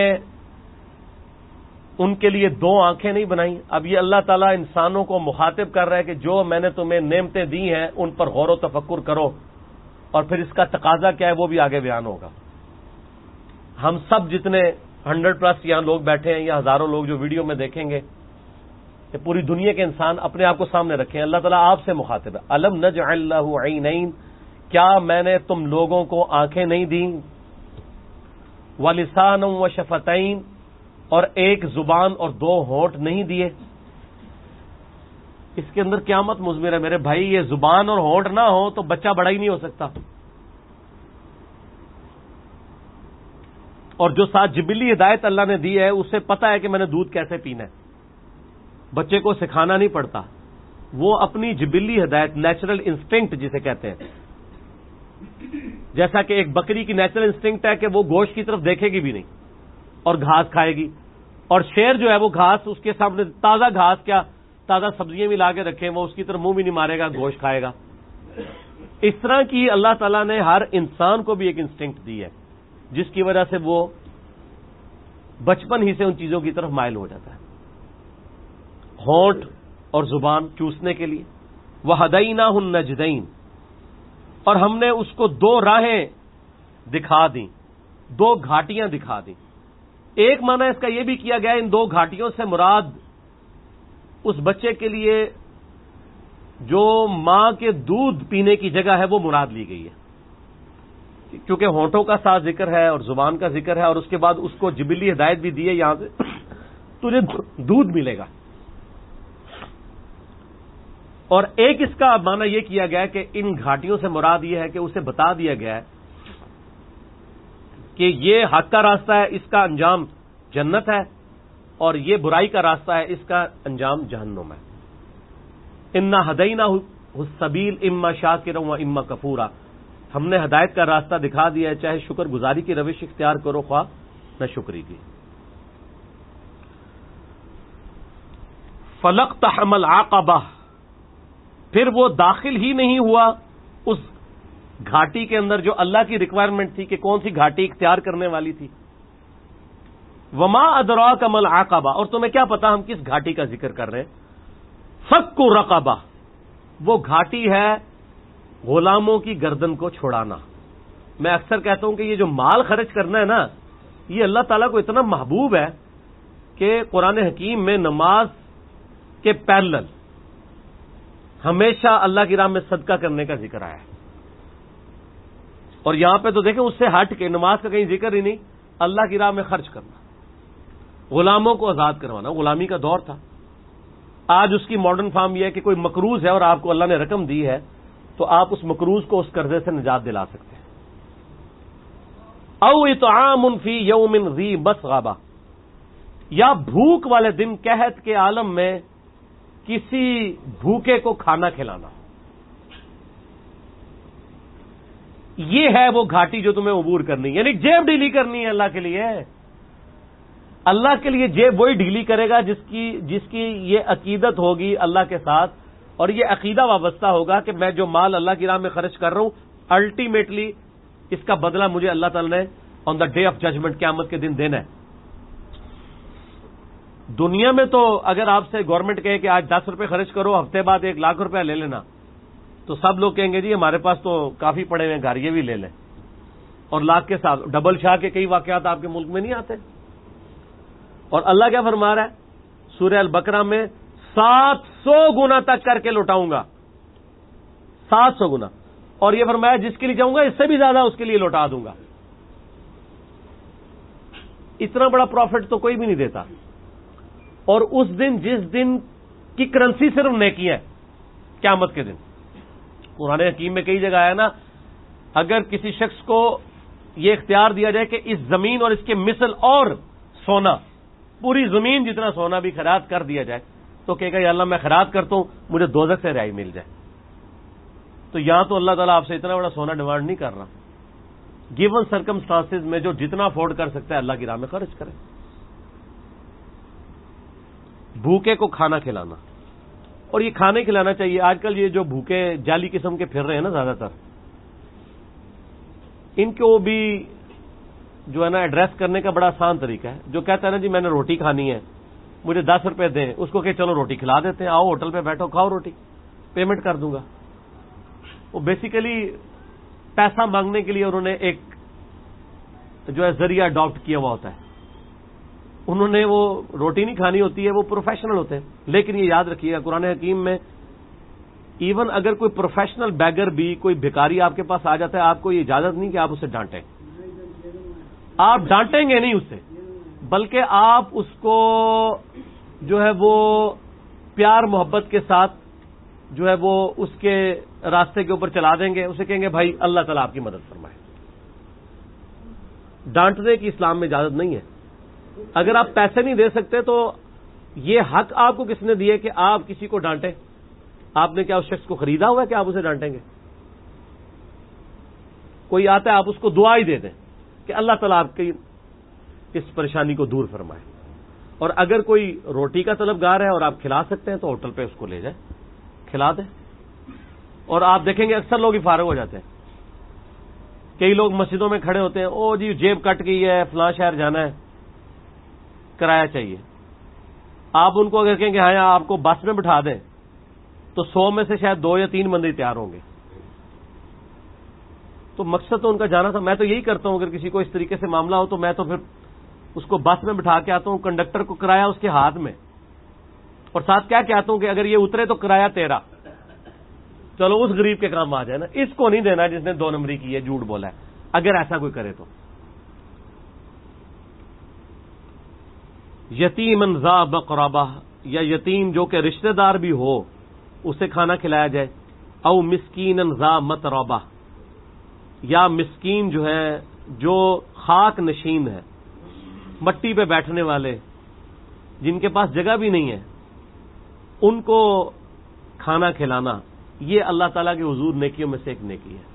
ان کے لیے 2 آنکھیں نہیں بنائی؟ اب یہ اللہ تعالیٰ انسانوں کو مخاطب کر رہا ہے کہ جو میں نے تمہیں نعمتیں دی ہیں ان پر غور و تفکر کرو، اور پھر اس کا تقاضا کیا ہے وہ بھی آگے بیان ہوگا۔ ہم سب جتنے 100+ یہاں لوگ بیٹھے ہیں یا ہزاروں لوگ جو ویڈیو میں دیکھیں گے، کہ پوری دنیا کے انسان اپنے آپ کو سامنے رکھیں، اللہ تعالیٰ آپ سے مخاطب ہے۔ أَلَمْ نَجْعَل لَّهُ عَيْنَيْنِ، کیا میں نے تم لوگوں کو آنکھیں نہیں دیں؟ وَلِسَانًا وَشَفَتَيْنِ، اور ایک زبان اور 2 ہونٹ نہیں دیے؟ اس کے اندر قیامت مضمر ہے میرے بھائی، یہ زبان اور ہونٹ نہ ہو تو بچہ بڑا ہی نہیں ہو سکتا۔ اور جو ساتھ جبلی ہدایت اللہ نے دی ہے اسے پتا ہے کہ میں نے دودھ کیسے پینا ہے، بچے کو سکھانا نہیں پڑتا، وہ اپنی جبلی ہدایت، نیچرل انسٹنکٹ جسے کہتے ہیں، جیسا کہ ایک بکری کی نیچرل انسٹنکٹ ہے کہ وہ گوشت کی طرف دیکھے گی بھی نہیں اور گھاس کھائے گی، اور شیر جو ہے وہ گھاس اس کے سامنے، تازہ گھاس کیا تازہ سبزیاں بھی لا کے رکھیں وہ اس کی طرف منہ بھی نہیں مارے گا، گوشت کھائے گا۔ اس طرح کی اللہ تعالیٰ نے ہر انسان کو بھی ایک انسٹنکٹ دی ہے جس کی وجہ سے وہ بچپن ہی سے ان چیزوں کی طرف مائل ہو جاتا ہے، ہونٹ اور زبان چوسنے کے لیے۔ وَهَدَيْنَاهُ النَّجْدَيْنِ، اور ہم نے اس کو 2 راہیں دکھا دیں، 2 گھاٹیاں دکھا دیں۔ ایک معنی اس کا یہ بھی کیا گیا ان 2 گھاٹیوں سے مراد اس بچے کے لیے جو ماں کے دودھ پینے کی جگہ ہے وہ مراد لی گئی ہے، کیونکہ ہونٹوں کا ساتھ ذکر ہے اور زبان کا ذکر ہے، اور اس کے بعد اس کو جبلی ہدایت بھی دی ہے، یہاں سے تجھے دودھ ملے گا۔ اور ایک اس کا معنی یہ کیا گیا کہ ان گھاٹیوں سے مراد یہ ہے کہ اسے بتا دیا گیا ہے کہ یہ حق کا راستہ ہے، اس کا انجام جنت ہے، اور یہ برائی کا راستہ ہے، اس کا انجام جہنم ہے۔ اِنَّا هَدَيْنَاهُ السَّبِيلَ إِمَّا شَاكِرًا وَإِمَّا كَفُورًا، ہم نے ہدایت کا راستہ دکھا دیا ہے، چاہے شکر گزاری کی روش اختیار کرو خواہ نہ شکری کی۔ فَلَقْتَحَمَ الْعَقَبَةَ، پھر وہ داخل ہی نہیں ہوا اس گھاٹی کے اندر جو اللہ کی ریکوائرمنٹ تھی کہ کون سی گھاٹی اختیار کرنے والی تھی۔ وما ادراک ما العقبہ، اور تمہیں کیا پتا ہم کس گھاٹی کا ذکر کر رہے ہیں؟ فک رقبہ، وہ گھاٹی ہے غلاموں کی گردن کو چھڑانا۔ میں اکثر کہتا ہوں کہ یہ جو مال خرچ کرنا ہے نا، یہ اللہ تعالیٰ کو اتنا محبوب ہے کہ قرآن حکیم میں نماز کے پیرلل ہمیشہ اللہ کی راہ میں صدقہ کرنے کا ذکر آیا ہے۔ اور یہاں پہ تو دیکھیں اس سے ہٹ کے نماز کا کہیں ذکر ہی نہیں، اللہ کی راہ میں خرچ کرنا، غلاموں کو آزاد کروانا۔ غلامی کا دور تھا، آج اس کی ماڈرن فارم یہ ہے کہ کوئی مقروض ہے اور آپ کو اللہ نے رقم دی ہے تو آپ اس مقروض کو اس قرضے سے نجات دلا سکتے ہیں۔ او اطعام فی یوم ذی مسغبہ، یا بھوک والے دن قحط کے عالم میں کسی بھوکے کو کھانا کھلانا، یہ ہے وہ گھاٹی جو تمہیں عبور کرنی، یعنی جیب ڈھیلی کرنی ہے اللہ کے لیے۔ اللہ کے لیے جیب وہی ڈھیلی کرے گا جس کی یہ عقیدت ہوگی اللہ کے ساتھ، اور یہ عقیدہ وابستہ ہوگا کہ میں جو مال اللہ کی راہ میں خرچ کر رہا ہوں الٹیمیٹلی اس کا بدلہ مجھے اللہ تعالی نے on the day of judgment قیامت کے دن دینا ہے۔ دنیا میں تو اگر آپ سے گورنمنٹ کہے کہ آج 10 روپے خرچ کرو، ہفتے بعد 1 لاکھ روپے لے لینا، تو سب لوگ کہیں گے جی ہمارے پاس تو کافی پڑے ہوئے گھر، یہ بھی لے لیں، اور لاکھ کے ساتھ ڈبل شاہ کے کئی واقعات آپ کے ملک میں نہیں آتے۔ اور اللہ کیا فرما رہا ہے سورہ البقرہ میں؟ 700 گنا تک کر کے لوٹاؤں گا، 700 گنا، اور یہ فرمایا جس کے لیے چاہوں گا اس سے بھی زیادہ اس کے لیے لوٹا دوں گا۔ اتنا بڑا پروفٹ تو کوئی بھی نہیں دیتا۔ اور اس دن جس دن کی کرنسی صرف نیکی ہے، قیامت کے دن، قرآن حکیم میں کئی جگہ آیا نا، اگر کسی شخص کو یہ اختیار دیا جائے کہ اس زمین اور اس کے مثل اور سونا، پوری زمین جتنا سونا بھی خیرات کر دیا جائے، تو کہے گا یا اللہ میں خیرات کرتا ہوں مجھے دوزخ سے رہائی مل جائے۔ تو یہاں تو اللہ تعالیٰ آپ سے اتنا بڑا سونا ڈیمانڈ نہیں کر رہا، گیون سرکمسٹانسز میں جو جتنا افورڈ کر سکتا ہے اللہ کی راہ میں خرچ کرے۔ بھوکے کو کھانا کھلانا، اور یہ کھانے کھلانا چاہیے۔ آج کل یہ جو بھوکے جعلی قسم کے پھر رہے ہیں نا زیادہ تر، ان کو بھی جو ہے نا ایڈریس کرنے کا بڑا آسان طریقہ ہے۔ جو کہتا ہے نا جی میں نے روٹی کھانی ہے، مجھے 10 روپے دیں، اس کو کہ چلو روٹی کھلا دیتے ہیں، آؤ ہوٹل پہ بیٹھو کھاؤ روٹی، پیمنٹ کر دوں گا۔ وہ بیسیکلی پیسہ مانگنے کے لیے انہوں نے ایک جو ہے ذریعہ اڈاپٹ کیا ہوا ہوتا ہے۔ انہوں نے وہ روٹی نہیں کھانی ہوتی ہے، وہ پروفیشنل ہوتے ہیں۔ لیکن یہ یاد رکھیے گا قرآن حکیم میں ایون اگر کوئی پروفیشنل بیگر بھی، کوئی بھکاری آپ کے پاس آ جاتا ہے، آپ کو یہ اجازت نہیں کہ آپ اسے ڈانٹیں، آپ ڈانٹیں گے نہیں اسے، بلکہ آپ اس کو جو ہے وہ پیار محبت کے ساتھ جو ہے وہ اس کے راستے کے اوپر چلا دیں گے، اسے کہیں گے بھائی اللہ تعالیٰ آپ کی مدد فرمائے۔ ڈانٹنے کی اسلام میں اجازت نہیں ہے۔ اگر آپ پیسے نہیں دے سکتے تو یہ حق آپ کو کس نے دیے کہ آپ کسی کو ڈانٹیں؟ آپ نے کیا اس شخص کو خریدا ہوا ہے کہ آپ اسے ڈانٹیں گے؟ کوئی آتا ہے آپ اس کو دعا ہی دے دیں کہ اللہ تعالیٰ آپ کی اس پریشانی کو دور فرمائے۔ اور اگر کوئی روٹی کا طلبگار ہے اور آپ کھلا سکتے ہیں تو ہوٹل پہ اس کو لے جائیں، کھلا دیں۔ اور آپ دیکھیں گے اکثر لوگ ہی فارغ ہو جاتے ہیں۔ کئی لوگ مسجدوں میں کھڑے ہوتے ہیں، او جی جیب کٹ گئی ہے، فلاں شہر جانا ہے، کرایہ چاہیے۔ آپ ان کو اگر کہیں کہ ہاں آپ کو بس میں بٹھا دیں تو 100 میں سے شاید 2 یا 3 بندے تیار ہوں گے۔ تو مقصد تو ان کا جانا تھا۔ میں تو یہی کرتا ہوں، اگر کسی کو اس طریقے سے معاملہ ہو تو میں تو پھر اس کو بس میں بٹھا کے آتا ہوں، کنڈکٹر کو کرایہ اس کے ہاتھ میں، اور ساتھ کیا کہتا ہوں کہ اگر یہ اترے تو کرایہ تیرا، چلو اس غریب کے کام آ جائے نا، اس کو نہیں دینا جس نے 2 نمبری کی ہے، جھوٹ بولا ہے، اگر ایسا کوئی کرے تو۔ یتیمن ذا مقربہ، یا یتیم جو کہ رشتہ دار بھی ہو اسے کھانا کھلایا جائے۔ او مسکینن ذا متربہ، یا مسکین جو ہے جو خاک نشین ہے، مٹی پہ بیٹھنے والے، جن کے پاس جگہ بھی نہیں ہے، ان کو کھانا کھلانا، یہ اللہ تعالیٰ کے حضور نیکیوں میں سے ایک نیکی ہے۔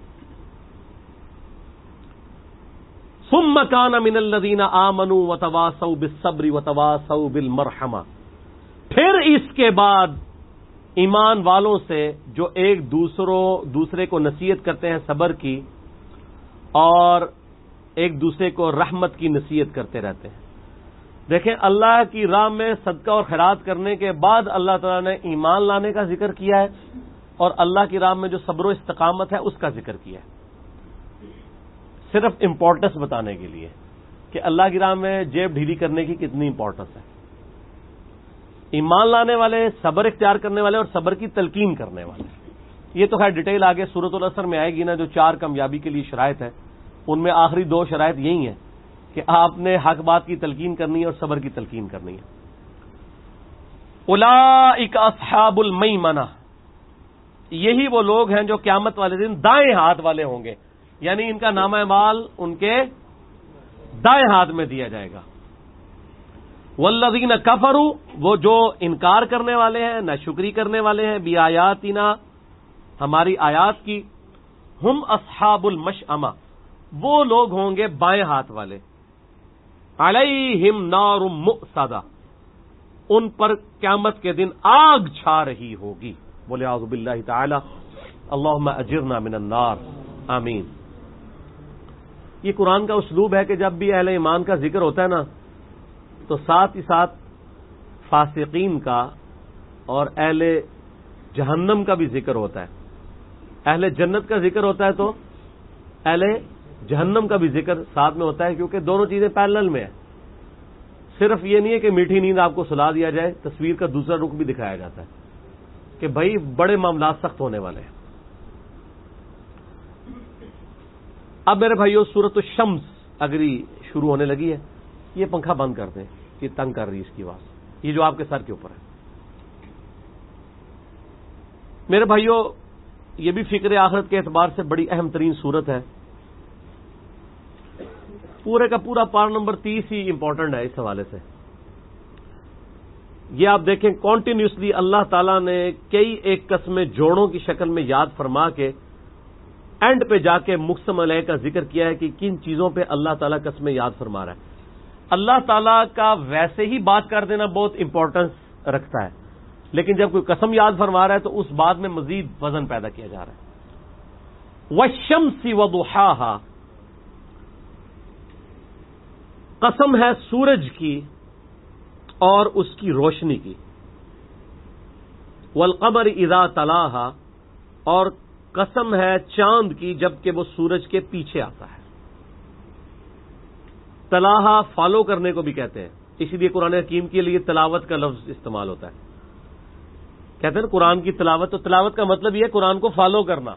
ثم كان من الذين آمنوا وتواصوا بالصبر وتواصوا بالمرحمہ، پھر اس کے بعد ایمان والوں سے جو ایک دوسرے کو نصیحت کرتے ہیں صبر کی، اور ایک دوسرے کو رحمت کی نصیحت کرتے رہتے ہیں۔ دیکھیں اللہ کی راہ میں صدقہ اور خیرات کرنے کے بعد اللہ تعالیٰ نے ایمان لانے کا ذکر کیا ہے، اور اللہ کی راہ میں جو صبر و استقامت ہے اس کا ذکر کیا ہے، صرف امپورٹنس بتانے کے لیے کہ اللہ کی راہ میں جیب ڈھیلی کرنے کی کتنی امپورٹنس ہے۔ ایمان لانے والے، صبر اختیار کرنے والے اور صبر کی تلقین کرنے والے، یہ تو خیر ڈیٹیل آگے سورۃ العصر میں آئے گی نا، جو 4 کامیابی کے لیے شرائط ہے، ان میں آخری 2 شرائط یہی ہیں کہ آپ نے حق بات کی تلقین کرنی ہے اور صبر کی تلقین کرنی ہے۔ اولئک اصحاب المیمنہ، یہی وہ لوگ ہیں جو قیامت والے دن دائیں ہاتھ والے ہوں گے، یعنی ان کا نامہ اعمال ان کے دائیں ہاتھ میں دیا جائے گا۔ والذین کفروا، وہ جو انکار کرنے والے ہیں، ناشکری کرنے والے ہیں، بآیاتنا، ہماری آیات کی، ہم اصحاب المشأمہ، وہ لوگ ہوں گے بائیں ہاتھ والے، علیہم نار مؤصدہ، ان پر قیامت کے دن آگ چھا رہی ہوگی۔ بولے اعوذ باللہ تعالی، اللہم اجرنا من النار، آمین۔ یہ قرآن کا اسلوب ہے کہ جب بھی اہل ایمان کا ذکر ہوتا ہے نا تو ساتھ ہی ساتھ فاسقین کا اور اہل جہنم کا بھی ذکر ہوتا ہے، اہل جنت کا ذکر ہوتا ہے تو اہل جہنم کا بھی ذکر ساتھ میں ہوتا ہے، کیونکہ دونوں چیزیں پیرلل میں ہیں۔ صرف یہ نہیں ہے کہ میٹھی نیند آپ کو سلا دیا جائے، تصویر کا دوسرا رخ بھی دکھایا جاتا ہے کہ بھائی بڑے معاملات سخت ہونے والے ہیں۔ اب میرے بھائیو سورۃ الشمس اگری شروع ہونے لگی ہے، یہ پنکھا بند کر دیں، یہ تنگ کر رہی ہے اس کی آواز، یہ جو آپ کے سر کے اوپر ہے۔ میرے بھائیو یہ بھی فکر آخرت کے اعتبار سے بڑی اہم ترین صورت ہے، پورے کا پورا پارہ نمبر 30 ہی امپورٹنٹ ہے اس حوالے سے۔ یہ آپ دیکھیں کنٹینیوسلی اللہ تعالیٰ نے کئی ایک قسمیں جوڑوں کی شکل میں یاد فرما کے اینڈ پہ جا کے مقسم علیہ کا ذکر کیا ہے کہ کن چیزوں پہ اللہ تعالیٰ قسمیں یاد فرما رہا ہے۔ اللہ تعالیٰ کا ویسے ہی بات کر دینا بہت امپورٹنس رکھتا ہے، لیکن جب کوئی قسم یاد فرما رہا ہے تو اس بات میں مزید وزن پیدا کیا جا رہا ہے۔ والشمس وضحاها، قسم ہے سورج کی اور اس کی روشنی کی، والقمر اذا تلاها، اور قسم ہے چاند کی جبکہ وہ سورج کے پیچھے آتا ہے۔ تلاہا فالو کرنے کو بھی کہتے ہیں، اسی لیے قرآن حکیم کے لیے تلاوت کا لفظ استعمال ہوتا ہے۔ کہتے ہیں نا قرآن کی تلاوت، تو تلاوت کا مطلب یہ ہے قرآن کو فالو کرنا۔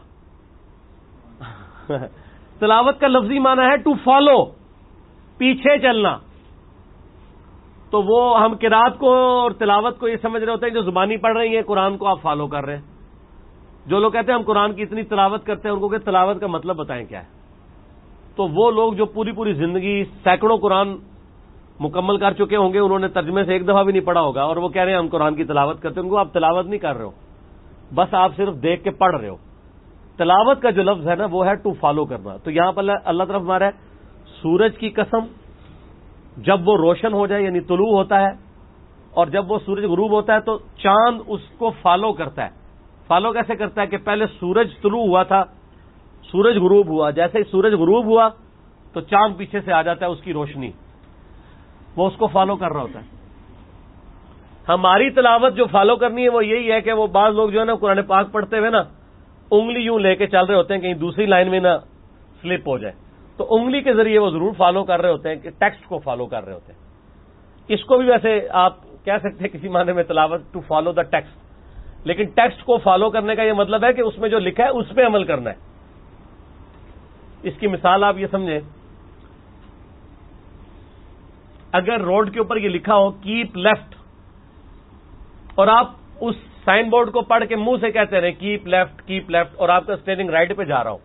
تلاوت کا لفظی معنی ہے ٹو فالو، پیچھے چلنا۔ تو وہ ہم قرات کو اور تلاوت کو یہ سمجھ رہے ہوتے ہیں جو زبانی پڑھ رہی ہیں، قرآن کو آپ فالو کر رہے ہیں۔ جو لوگ کہتے ہیں ہم قرآن کی اتنی تلاوت کرتے ہیں، ان کو کہ تلاوت کا مطلب بتائیں کیا ہے۔ تو وہ لوگ جو پوری پوری زندگی سینکڑوں قرآن مکمل کر چکے ہوں گے، انہوں نے ترجمے سے ایک دفعہ بھی نہیں پڑھا ہوگا، اور وہ کہہ رہے ہیں ہم قرآن کی تلاوت کرتے ہیں، ان کو آپ تلاوت نہیں کر رہے ہو، بس آپ صرف دیکھ کے پڑھ رہے ہو۔ تلاوت کا جو لفظ ہے نا وہ ہے ٹو فالو کرنا۔ تو یہاں پر اللہ طرف ہمارا ہے سورج کی قسم، جب وہ روشن ہو جائے یعنی طلوع ہوتا ہے، اور جب وہ سورج غروب ہوتا ہے تو چاند اس کو فالو کرتا ہے۔ فالو کیسے کرتا ہے کہ پہلے سورج طلوع ہوا تھا، سورج غروب ہوا، جیسے ہی سورج غروب ہوا تو چاند پیچھے سے آ جاتا ہے، اس کی روشنی، وہ اس کو فالو کر رہا ہوتا ہے۔ ہماری تلاوت جو فالو کرنی ہے وہ یہی ہے کہ وہ بعض لوگ جو ہے نا قرآن پاک پڑھتے ہوئے نا انگلی یوں لے کے چل رہے ہوتے ہیں کہیں دوسری لائن میں نہ سلپ ہو جائے، تو انگلی کے ذریعے وہ ضرور فالو کر رہے ہوتے ہیں کہ ٹیکسٹ کو فالو کر رہے ہوتے ہیں۔ اس کو بھی ویسے آپ کہہ سکتے ہیں کسی معنی میں تلاوت ٹو فالو دا ٹیکسٹ، لیکن ٹیکسٹ کو فالو کرنے کا یہ مطلب ہے کہ اس میں جو لکھا ہے اس پہ عمل کرنا ہے۔ اس کی مثال آپ یہ سمجھیں، اگر روڈ کے اوپر یہ لکھا ہو کیپ لیفٹ، اور آپ اس سائن بورڈ کو پڑھ کے منہ سے کہتے رہے کیپ لیفٹ، اور آپ کا اسٹیئرنگ رائٹ پہ جا رہا ہو،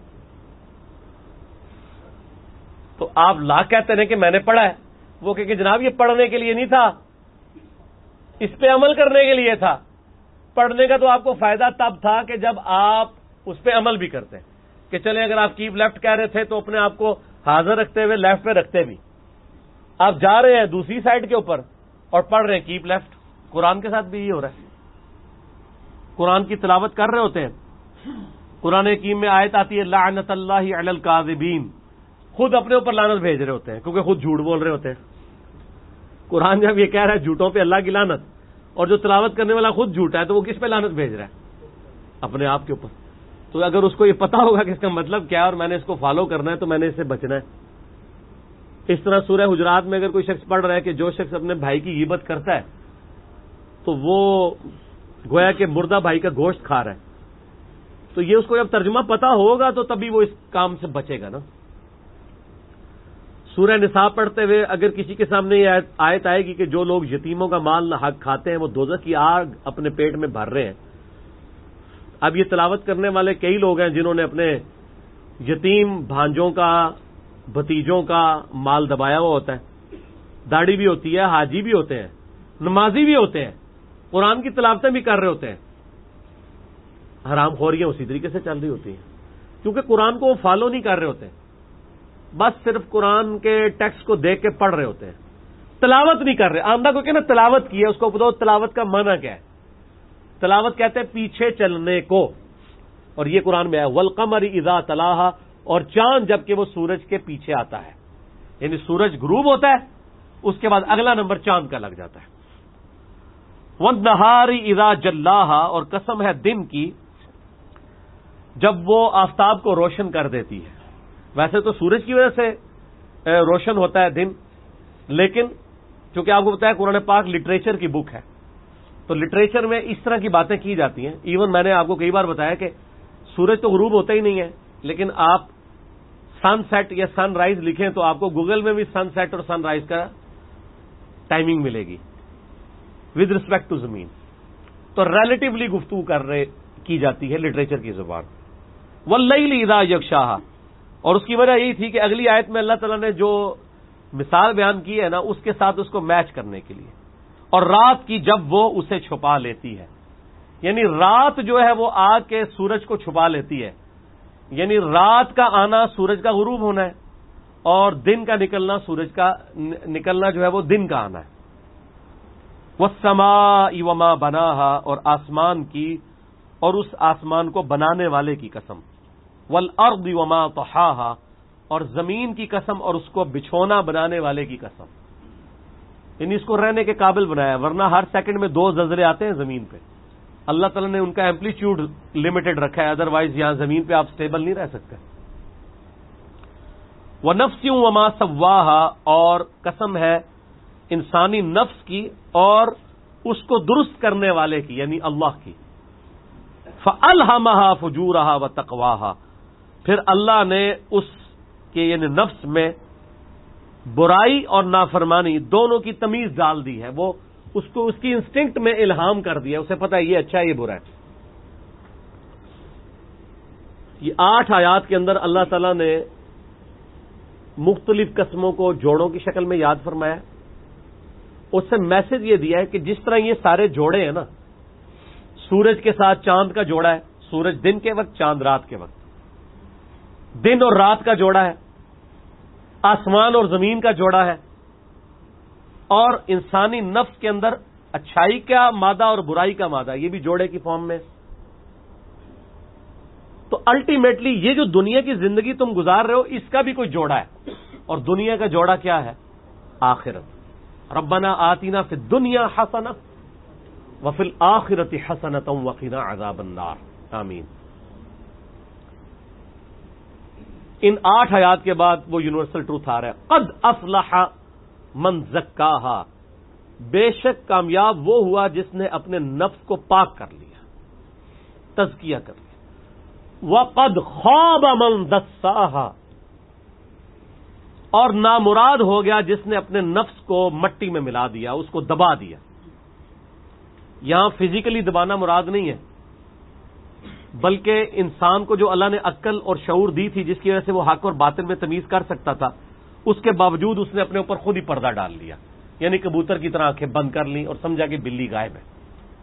تو آپ لا کہتے رہے کہ میں نے پڑھا ہے، وہ کہ جناب یہ پڑھنے کے لیے نہیں تھا، اس پہ عمل کرنے کے لیے تھا۔ پڑھنے کا تو آپ کو فائدہ تب تھا کہ جب آپ اس پہ عمل بھی کرتے ہیں، کہ چلیں اگر آپ کیپ لیفٹ کہہ رہے تھے تو اپنے آپ کو حاضر رکھتے ہوئے لیفٹ پہ رکھتے بھی، آپ جا رہے ہیں دوسری سائڈ کے اوپر اور پڑھ رہے ہیں کیپ لیفٹ۔ قرآن کے ساتھ بھی یہ ہو رہا ہے، قرآن کی تلاوت کر رہے ہوتے ہیں، قرآن حکیم میں آیت آتی ہے لعنت اللہ علی الکاذبین، خود اپنے اوپر لعنت بھیج رہے ہوتے ہیں کیونکہ خود جھوٹ بول رہے ہوتے ہیں۔ قرآن جب یہ کہہ رہا ہے جھوٹوں پہ اللہ کی لعنت، اور جو تلاوت کرنے والا خود جھوٹا ہے تو وہ کس پہ لعنت بھیج رہا ہے؟ اپنے آپ کے اوپر۔ تو اگر اس کو یہ پتا ہوگا کہ اس کا مطلب کیا ہے اور میں نے اس کو فالو کرنا ہے تو میں نے اس سے بچنا ہے۔ اس طرح سورہ حجرات میں اگر کوئی شخص پڑھ رہا ہے کہ جو شخص اپنے بھائی کی غیبت کرتا ہے تو وہ گویا کہ مردہ بھائی کا گوشت کھا رہا ہے، تو یہ اس کو جب ترجمہ پتا ہوگا تو تبھی وہ اس کام سے بچے گا نا. سورہ نساء پڑھتے ہوئے اگر کسی کے سامنے یہ آیت آئے گی کہ جو لوگ یتیموں کا مال نہ حق کھاتے ہیں وہ دوزخ کی آگ اپنے پیٹ میں بھر رہے ہیں. اب یہ تلاوت کرنے والے کئی لوگ ہیں جنہوں نے اپنے یتیم بھانجوں کا بھتیجوں کا مال دبایا ہوا ہوتا ہے. داڑھی بھی ہوتی ہے, حاجی بھی ہوتے ہیں, نمازی بھی ہوتے ہیں, قرآن کی تلاوتیں بھی کر رہے ہوتے ہیں. حرام خوریاں اسی طریقے سے چل رہی ہوتی ہیں کیونکہ قرآن کو وہ فالو نہیں کر رہے ہوتے ہیں, بس صرف قرآن کے ٹیکسٹ کو دیکھ کے پڑھ رہے ہوتے ہیں, تلاوت نہیں کر رہے. آمدہ کو کہنا تلاوت کی ہے, اس کو بتاؤ تلاوت کا معنی کیا ہے. تلاوت کہتے ہیں پیچھے چلنے کو, اور یہ قرآن میں ہے والقمر اذا تلاہا, اور چاند جب کہ وہ سورج کے پیچھے آتا ہے, یعنی سورج غروب ہوتا ہے اس کے بعد اگلا نمبر چاند کا لگ جاتا ہے. والنہار اذا جلاہا, اور قسم ہے دن کی جب وہ آفتاب کو روشن کر دیتی ہے. ویسے تو سورج کی وجہ سے روشن ہوتا ہے دن, لیکن چونکہ آپ کو بتایا قرآن پاک لٹریچر کی بک ہے تو لٹریچر میں اس طرح کی باتیں کی جاتی ہیں. ایون میں نے آپ کو کئی بار بتایا کہ سورج تو غروب ہوتا ہی نہیں ہے, لیکن آپ سن سیٹ یا سن رائز لکھیں تو آپ کو گوگل میں بھی سن سیٹ اور سن رائز کا ٹائمنگ ملے گی ود ریسپیکٹ ٹو زمین. تو ریلیٹیولی گفتگو کی جاتی ہے لٹریچر کی زبان. واللیل اذا یغشاہا, اور اس کی وجہ یہی تھی کہ اگلی آیت میں اللہ تعالیٰ نے جو مثال بیان کی ہے نا اس کے ساتھ اس کو میچ کرنے کے لیے, اور رات کی جب وہ اسے چھپا لیتی ہے, یعنی رات جو ہے وہ آ کے سورج کو چھپا لیتی ہے, یعنی رات کا آنا سورج کا غروب ہونا ہے اور دن کا نکلنا سورج کا نکلنا جو ہے وہ دن کا آنا ہے. والسماء وما بناہا, اور آسمان کی اور اس آسمان کو بنانے والے کی قسم. والارض وما طحاہا, اور زمین کی قسم اور اس کو بچھونا بنانے والے کی قسم. یعنی اس کو رہنے کے قابل بنایا, ورنہ ہر سیکنڈ میں 2 زلزلے آتے ہیں زمین پہ. اللہ تعالیٰ نے ان کا ایمپلیٹیوڈ لمیٹڈ رکھا ہے, ادروائز یہاں زمین پہ آپ سٹیبل نہیں رہ سکتے. وَنَفْسٍ وَمَا سَوَّاهَا, اور قسم ہے انسانی نفس کی اور اس کو درست کرنے والے کی یعنی اللہ کی. فَأَلْهَمَهَا فُجُورَهَا وَتَقْوَاهَا, پھر اللہ نے اس کے یعنی نفس میں برائی اور نافرمانی دونوں کی تمیز ڈال دی ہے. وہ اس کو اس کی انسٹنکٹ میں الہام کر دیا, اسے پتہ ہے یہ اچھا ہے یہ برا ہے. یہ 8 آیات کے اندر اللہ تعالیٰ نے مختلف قسموں کو جوڑوں کی شکل میں یاد فرمایا. اس سے میسج یہ دیا ہے کہ جس طرح یہ سارے جوڑے ہیں نا, سورج کے ساتھ چاند کا جوڑا ہے, سورج دن کے وقت چاند رات کے وقت, دن اور رات کا جوڑا ہے, آسمان اور زمین کا جوڑا ہے, اور انسانی نفس کے اندر اچھائی کا مادہ اور برائی کا مادہ, یہ بھی جوڑے کی فارم میں. تو الٹیمیٹلی یہ جو دنیا کی زندگی تم گزار رہے ہو اس کا بھی کوئی جوڑا ہے, اور دنیا کا جوڑا کیا ہے؟ آخرت. ربنا آتنا فی الدنیا حسنہ وفی الآخرۃ حسنۃ وقنا عذاب النار. آمین. ان 8 آیات کے بعد وہ یونیورسل ٹروتھ آ رہا ہے, قد افلح من زکاہا, بے شک کامیاب وہ ہوا جس نے اپنے نفس کو پاک کر لیا, تزکیہ کر لیا. وقد خاب من دساہا, اور نامراد ہو گیا جس نے اپنے نفس کو مٹی میں ملا دیا, اس کو دبا دیا. یہاں فزیکلی دبانا مراد نہیں ہے, بلکہ انسان کو جو اللہ نے عقل اور شعور دی تھی جس کی وجہ سے وہ حق اور باطل میں تمیز کر سکتا تھا, اس کے باوجود اس نے اپنے اوپر خود ہی پردہ ڈال لیا, یعنی کبوتر کی طرح آنکھیں بند کر لیں اور سمجھا کہ بلی غائب ہے.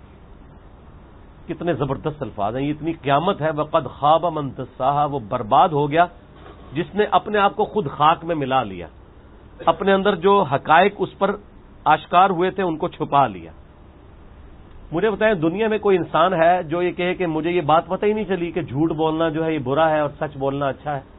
کتنے زبردست الفاظ ہیں, یہ اتنی قیامت ہے. وقد خاب من دساہا, وہ برباد ہو گیا جس نے اپنے آپ کو خود خاک میں ملا لیا, اپنے اندر جو حقائق اس پر آشکار ہوئے تھے ان کو چھپا لیا. مجھے بتائیں دنیا میں کوئی انسان ہے جو یہ کہے کہ مجھے یہ بات پتہ ہی نہیں چلی کہ جھوٹ بولنا جو ہے یہ برا ہے اور سچ بولنا اچھا ہے؟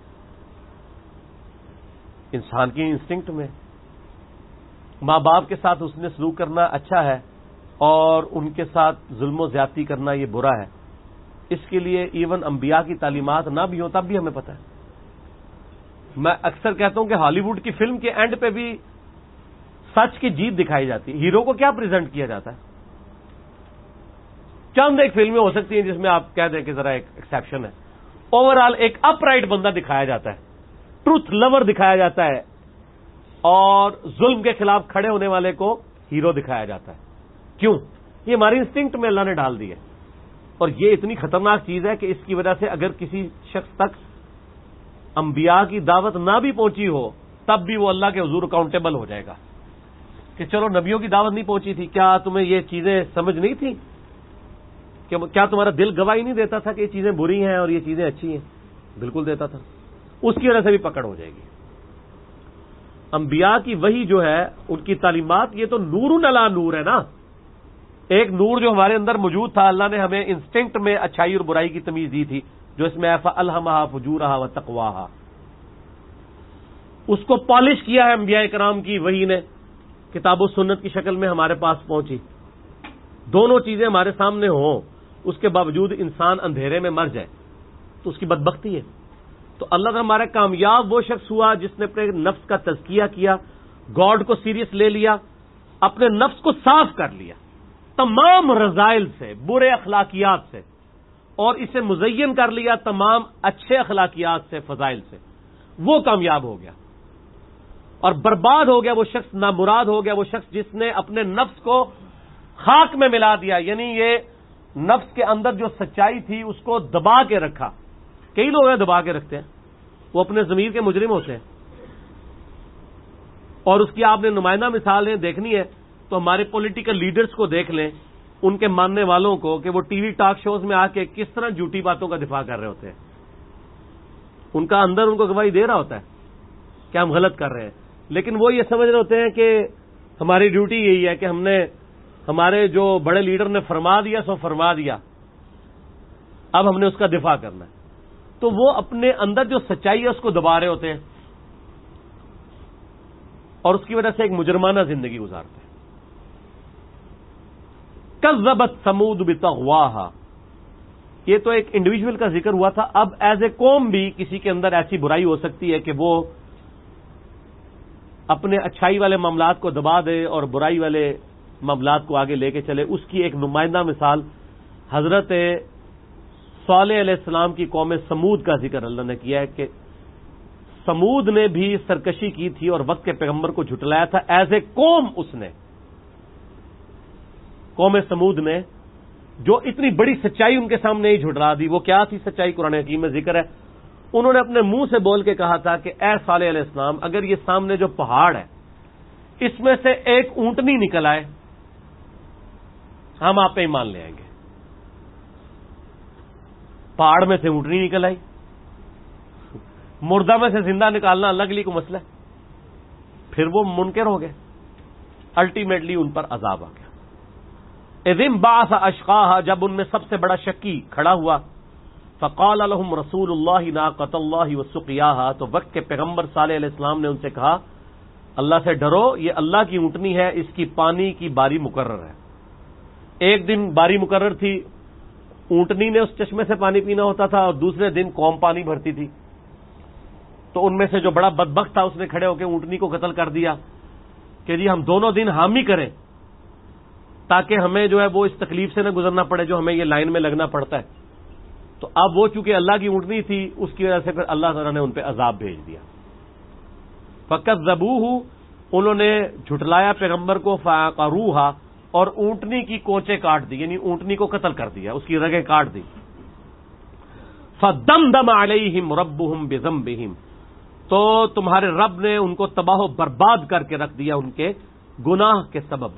انسان کی انسٹنکٹ میں ماں باپ کے ساتھ اس نے سلوک کرنا اچھا ہے اور ان کے ساتھ ظلم و زیادتی کرنا یہ برا ہے. اس کے لیے ایون انبیاء کی تعلیمات نہ بھی ہوں تب بھی ہمیں پتہ ہے. میں اکثر کہتا ہوں کہ ہالی ووڈ کی فلم کے اینڈ پہ بھی سچ کی جیت دکھائی جاتی ہے. ہیرو کو کیا پریزنٹ کیا جاتا ہے؟ چند ایک فلمیں ہو سکتی ہیں جس میں آپ کہہ دیں کہ ذرا ایک ایکسیپشن ہے. اوور آل ایک اپ رائٹ بندہ دکھایا جاتا ہے, ٹروتھ لور دکھایا جاتا ہے, اور ظلم کے خلاف کھڑے ہونے والے کو ہیرو دکھایا جاتا ہے. کیوں؟ یہ ہماری انسٹنکٹ میں اللہ نے ڈال دی ہے, اور یہ اتنی خطرناک چیز ہے کہ اس کی وجہ سے اگر کسی شخص تک انبیاء کی دعوت نہ بھی پہنچی ہو تب بھی وہ اللہ کے حضور اکاؤنٹیبل ہو جائے گا کہ چلو نبیوں کی دعوت نہیں پہنچی تھی, کیا تمہیں یہ چیزیں سمجھ نہیں تھی؟ کیا تمہارا دل گواہی نہیں دیتا تھا کہ یہ چیزیں بری ہیں اور یہ چیزیں اچھی ہیں؟ بالکل دیتا تھا. اس کی وجہ سے بھی پکڑ ہو جائے گی. انبیاء کی وحی جو ہے, ان کی تعلیمات, یہ تو نور علی نور ہے نا. ایک نور جو ہمارے اندر موجود تھا, اللہ نے ہمیں انسٹنکٹ میں اچھائی اور برائی کی تمیز دی تھی, جو اس میں فَأَلْهَمَهَا فُجُورَهَا وَتَقْوَاهَا, اس کو پالش کیا ہے انبیاء کرام کی وحی نے, کتاب و سنت کی شکل میں ہمارے پاس پہنچی. دونوں چیزیں ہمارے سامنے ہوں, اس کے باوجود انسان اندھیرے میں مر جائے تو اس کی بدبختی ہے. تو اللہ تعالیٰ ہمارا کامیاب وہ شخص ہوا جس نے اپنے نفس کا تزکیہ کیا, گاڈ کو سیریس لے لیا, اپنے نفس کو صاف کر لیا تمام رذائل سے, برے اخلاقیات سے, اور اسے مزین کر لیا تمام اچھے اخلاقیات سے, فضائل سے. وہ کامیاب ہو گیا. اور برباد ہو گیا وہ شخص, نامراد ہو گیا وہ شخص جس نے اپنے نفس کو خاک میں ملا دیا. یعنی یہ نفس کے اندر جو سچائی تھی اس کو دبا کے رکھا. کئی لوگ ہیں دبا کے رکھتے ہیں, وہ اپنے ضمیر کے مجرم ہوتے ہیں. اور اس کی آپ نے نمائندہ مثالیں دیکھنی ہے تو ہمارے پولیٹیکل لیڈرز کو دیکھ لیں, ان کے ماننے والوں کو, کہ وہ ٹی وی ٹاک شوز میں آ کے کس طرح جھوٹی باتوں کا دفاع کر رہے ہوتے ہیں. ان کا اندر ان کو گواہی دے رہا ہوتا ہے کہ ہم غلط کر رہے ہیں, لیکن وہ یہ سمجھ رہے ہوتے ہیں کہ ہماری ڈیوٹی یہی ہے کہ ہم نے, ہمارے جو بڑے لیڈر نے فرما دیا سو فرما دیا, اب ہم نے اس کا دفاع کرنا ہے. تو وہ اپنے اندر جو سچائی ہے اس کو دبا رہے ہوتے ہیں, اور اس کی وجہ سے ایک مجرمانہ زندگی گزارتے ہیں. کذبت ثمود بطغواہا, یہ تو ایک انڈیویجول کا ذکر ہوا تھا. اب ایز اے قوم بھی کسی کے اندر ایسی برائی ہو سکتی ہے کہ وہ اپنے اچھائی والے معاملات کو دبا دے اور برائی والے معاملات کو آگے لے کے چلے. اس کی ایک نمائندہ مثال حضرت صالح علیہ السلام کی قوم سمود کا ذکر اللہ نے کیا ہے کہ سمود نے بھی سرکشی کی تھی اور وقت کے پیغمبر کو جھٹلایا تھا. ایز اے قوم اس نے, قوم سمود نے جو اتنی بڑی سچائی ان کے سامنے ہی جھٹلا دی. وہ کیا تھی سچائی؟ قرآن حکیم میں ذکر ہے. انہوں نے اپنے منہ سے بول کے کہا تھا کہ اے صالح علیہ السلام, اگر یہ سامنے جو پہاڑ ہے اس میں سے ایک اونٹنی نکل آئے ہم آپ پہ ایمان لے آئیں گے. پہاڑ میں سے اونٹنی نکل آئی, مردہ میں سے زندہ نکالنا اللہ کے لیے کو مسئلہ ہے. پھر وہ منکر ہو گئے, الٹیمیٹلی ان پر عذاب آ گیا. اذ بعث اشقاها, جب ان میں سب سے بڑا شکی کھڑا ہوا, فقال لهم رسول اللہ ناقۃ اللہ وسقیاها, تو وقت کے پیغمبر صالح علیہ السلام نے ان سے کہا اللہ سے ڈرو, یہ اللہ کی اونٹنی ہے, اس کی پانی کی باری مقرر ہے. ایک دن باری مقرر تھی, اونٹنی نے اس چشمے سے پانی پینا ہوتا تھا, اور دوسرے دن قوم پانی بھرتی تھی. تو ان میں سے جو بڑا بدبخت تھا اس نے کھڑے ہو کے اونٹنی کو قتل کر دیا کہ جی ہم دونوں دن حامی کریں تاکہ ہمیں جو ہے وہ اس تکلیف سے نہ گزرنا پڑے جو ہمیں یہ لائن میں لگنا پڑتا ہے. تو اب وہ چونکہ اللہ کی اونٹنی تھی اس کی وجہ سے پھر اللہ تعالیٰ نے ان پہ عذاب بھیج دیا. فکذبوہ, انہوں نے جھٹلایا پیغمبر کو, فعقروہا, اور اونٹنی کی کونچیں کاٹ دی, یعنی اونٹنی کو قتل کر دیا, اس کی رگیں کاٹ دی. فدمدم علیہم ربہم بذنبہم, تو تمہارے رب نے ان کو تباہ و برباد کر کے رکھ دیا ان کے گناہ کے سبب.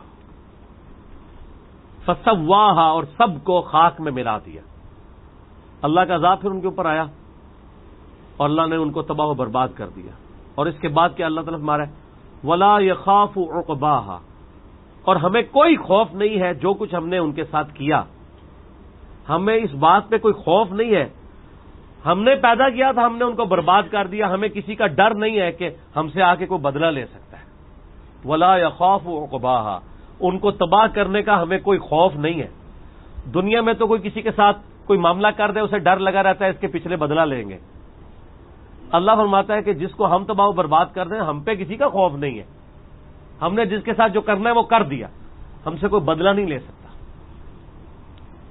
فسواہا, اور سب کو خاک میں ملا دیا. اللہ کا عذاب پھر ان کے اوپر آیا اور اللہ نے ان کو تباہ و برباد کر دیا. اور اس کے بعد کیا اللہ تعالیٰ ہمارا ولا یخاف عقباہا, اور ہمیں کوئی خوف نہیں ہے جو کچھ ہم نے ان کے ساتھ کیا. ہمیں اس بات پہ کوئی خوف نہیں ہے, ہم نے پیدا کیا تھا, ہم نے ان کو برباد کر دیا, ہمیں کسی کا ڈر نہیں ہے کہ ہم سے آ کے کوئی بدلہ لے سکتا ہے. ولا یخاف عقباہا, ان کو تباہ کرنے کا ہمیں کوئی خوف نہیں ہے. دنیا میں تو کوئی کسی کے ساتھ کوئی معاملہ کر دے اسے ڈر لگا رہتا ہے اس کے پچھلے بدلہ لیں گے. اللہ فرماتا ہے کہ جس کو ہم تباہ و برباد کر دیں ہم پہ کسی کا خوف نہیں ہے. ہم نے جس کے ساتھ جو کرنا ہے وہ کر دیا, ہم سے کوئی بدلہ نہیں لے سکتا.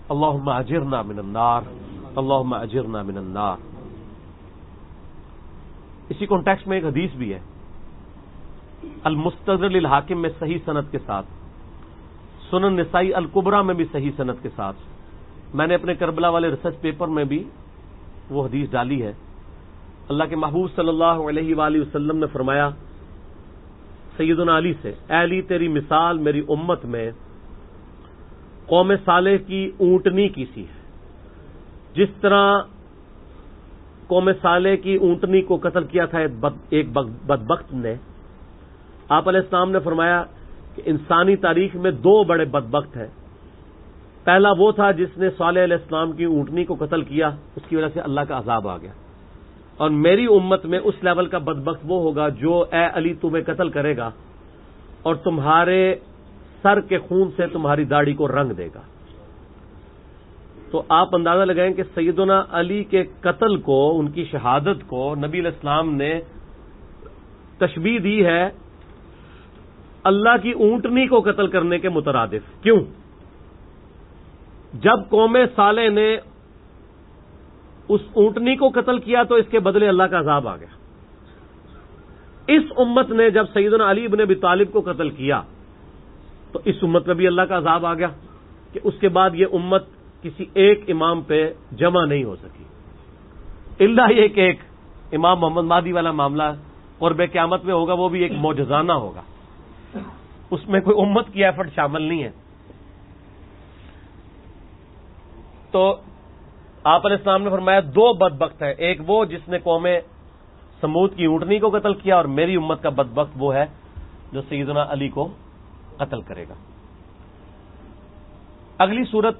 اللہم اجرنا من النار، اللہم اجرنا من النار۔ اسی کانٹیکسٹ میں ایک حدیث بھی ہے المستدرک للحاکم میں صحیح سند کے ساتھ، سنن نسائی الکبریٰ میں بھی صحیح سند کے ساتھ، میں نے اپنے کربلا والے ریسرچ پیپر میں بھی وہ حدیث ڈالی ہے۔ اللہ کے محبوب صلی اللہ علیہ وآلہ وسلم نے فرمایا سیدنا علی سے، اے علی تیری مثال میری امت میں قوم صالح کی اونٹنی کی سی ہے، جس طرح قوم صالح کی اونٹنی کو قتل کیا تھا ایک بدبخت نے۔ آپ علیہ السلام نے فرمایا کہ انسانی تاریخ میں دو بڑے بدبخت ہیں، پہلا وہ تھا جس نے صالح علیہ السلام کی اونٹنی کو قتل کیا، اس کی وجہ سے اللہ کا عذاب آ گیا، اور میری امت میں اس لیول کا بدبخت وہ ہوگا جو اے علی تمہیں قتل کرے گا اور تمہارے سر کے خون سے تمہاری داڑھی کو رنگ دے گا۔ تو آپ اندازہ لگائیں کہ سیدنا علی کے قتل کو، ان کی شہادت کو نبی علیہ السلام نے تشبیہ دی ہے اللہ کی اونٹنی کو قتل کرنے کے مترادف۔ کیوں؟ جب قوم صالح نے اس اونٹنی کو قتل کیا تو اس کے بدلے اللہ کا عذاب آ گیا۔ اس امت نے جب سیدنا علی ابن ابی طالب کو قتل کیا تو اس امت میں بھی اللہ کا عذاب آ گیا کہ اس کے بعد یہ امت کسی ایک امام پہ جمع نہیں ہو سکی، الا یہ کہ ایک امام محمد مہدی والا معاملہ قرب قیامت میں ہوگا، وہ بھی ایک معجزانہ ہوگا، اس میں کوئی امت کی ایفرٹ شامل نہیں ہے۔ تو آپ علیہ السلام نے فرمایا دو بدبخت ہیں، ایک وہ جس نے قوم سمود کی اونٹنی کو قتل کیا، اور میری امت کا بدبخت وہ ہے جو سیدنا علی کو قتل کرے گا۔ اگلی صورت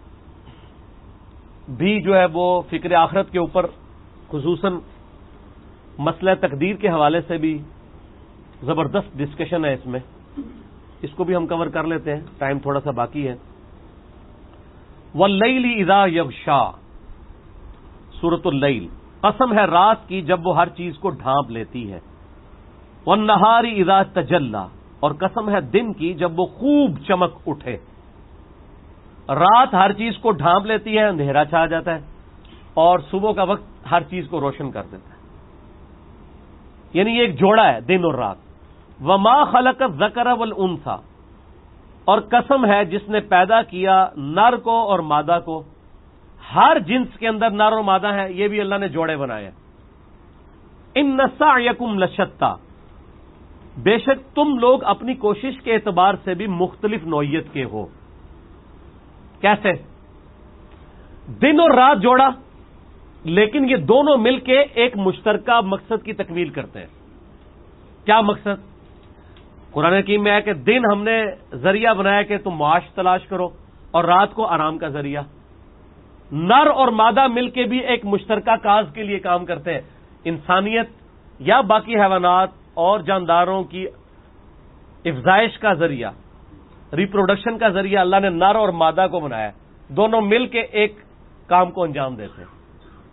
بھی جو ہے وہ فکر آخرت کے اوپر خصوصاً مسئلہ تقدیر کے حوالے سے بھی زبردست ڈسکشن ہے، اس میں اس کو بھی ہم کور کر لیتے ہیں، ٹائم تھوڑا سا باقی ہے۔ واللیل اذا یغشا، سورۃ اللیل، قسم ہے رات کی جب وہ ہر چیز کو ڈھانپ لیتی ہے۔ والنہار اذا تجلی، اور قسم ہے دن کی جب وہ خوب چمک اٹھے۔ رات ہر چیز کو ڈھانپ لیتی ہے، اندھیرا چھا جاتا ہے، اور صبح کا وقت ہر چیز کو روشن کر دیتا ہے، یعنی یہ ایک جوڑا ہے دن اور رات۔ وما خلق الذکر والانثی، اور قسم ہے جس نے پیدا کیا نر کو اور مادہ کو، ہر جنس کے اندر نر اور مادہ ہیں، یہ بھی اللہ نے جوڑے بنائے ہیں۔ ان سعیکم لشتی، بے شک تم لوگ اپنی کوشش کے اعتبار سے بھی مختلف نوعیت کے ہو۔ کیسے؟ دن اور رات جوڑا، لیکن یہ دونوں مل کے ایک مشترکہ مقصد کی تکمیل کرتے ہیں۔ کیا مقصد؟ قرآن حکیم میں ہے کہ دن ہم نے ذریعہ بنایا کہ تم معاش تلاش کرو، اور رات کو آرام کا ذریعہ۔ نر اور مادہ مل کے بھی ایک مشترکہ کاز کے لیے کام کرتے ہیں۔ انسانیت یا باقی حیوانات اور جانداروں کی افزائش کا ذریعہ، ریپروڈکشن کا ذریعہ اللہ نے نر اور مادہ کو بنایا، دونوں مل کے ایک کام کو انجام دیتے ہیں۔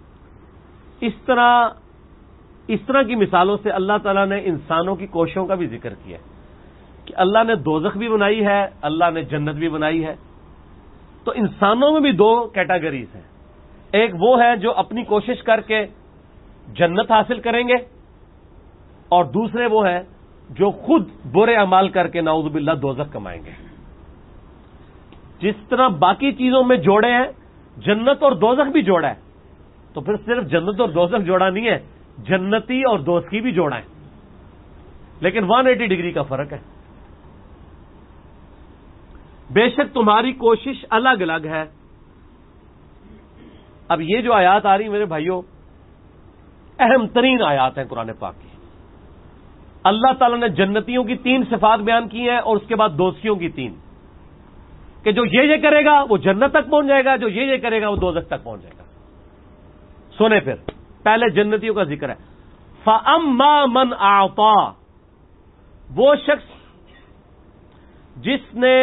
اس طرح کی مثالوں سے اللہ تعالیٰ نے انسانوں کی کوششوں کا بھی ذکر کیا کہ اللہ نے دوزخ بھی بنائی ہے، اللہ نے جنت بھی بنائی ہے۔ تو انسانوں میں بھی دو کیٹاگریز ہیں، ایک وہ ہے جو اپنی کوشش کر کے جنت حاصل کریں گے، اور دوسرے وہ ہیں جو خود برے اعمال کر کے نعوذ باللہ دوزخ کمائیں گے۔ جس طرح باقی چیزوں میں جوڑے ہیں، جنت اور دوزخ بھی جوڑا ہے، تو پھر صرف جنت اور دوزخ جوڑا نہیں ہے، جنتی اور دوزخی بھی جوڑا ہے، لیکن 180 ڈگری کا فرق ہے۔ بے شک تمہاری کوشش الگ الگ ہے۔ اب یہ جو آیات آ رہی میرے بھائیوں، اہم ترین آیات ہیں قرآن پاک کی۔ اللہ تعالیٰ نے جنتیوں کی 3 صفات بیان کی ہیں، اور اس کے بعد دوزخیوں کی 3، کہ جو یہ کرے گا وہ جنت تک پہنچ جائے گا، جو یہ کرے گا وہ دوزخ تک پہنچ جائے گا۔ سنیں پھر، پہلے جنتیوں کا ذکر ہے۔ فَأَمَّا مَنْ أَعْطَىٰ، وہ شخص جس نے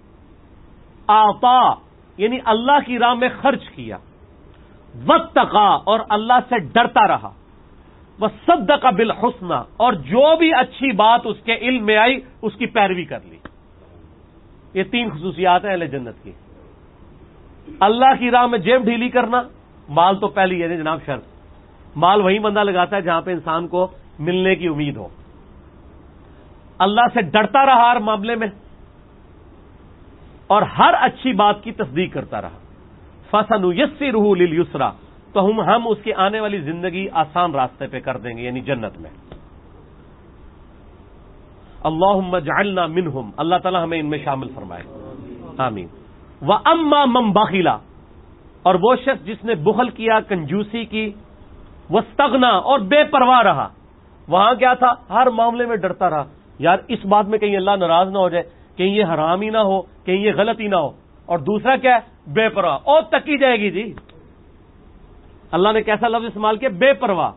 آتا یعنی اللہ کی راہ میں خرچ کیا، واتقا، اور اللہ سے ڈرتا رہا، وصدق بالحسنى، اور جو بھی اچھی بات اس کے علم میں آئی اس کی پیروی کر لی۔ یہ 3 خصوصیات ہیں اہل جنت کی۔ اللہ کی راہ میں جیب ڈھیلی کرنا، مال تو پہلی ہے جناب شرط، مال وہیں بندہ لگاتا ہے جہاں پہ انسان کو ملنے کی امید ہو۔ اللہ سے ڈرتا رہا ہر معاملے میں، اور ہر اچھی بات کی تصدیق کرتا رہا۔ فَسَنُيَسِّرُهُ لِلْيُسْرَىٰ، تو ہم اس کی آنے والی زندگی آسان راستے پہ کر دیں گے، یعنی جنت میں۔ اللہم اجعلنا منہم، اللہ تعالی ہمیں ان میں شامل فرمائے، آمین۔ وَأَمَّا مَن بَخِلَ، اور وہ شخص جس نے بخل کیا، کنجوسی کی، وَاسْتَغْنَىٰ، اور بے پرواہ رہا، وہاں کیا تھا؟ ہر معاملے میں ڈرتا رہا، یار اس بات میں کہیں اللہ ناراض نہ ہو جائے، کہیں یہ حرام ہی نہ ہو، کہیں یہ غلط ہی نہ ہو، اور دوسرا کیا ہے؟ بے پرواہ، اور تکی جائے گی جی۔ اللہ نے کیسا لفظ استعمال کیا؟ بے پرواہ،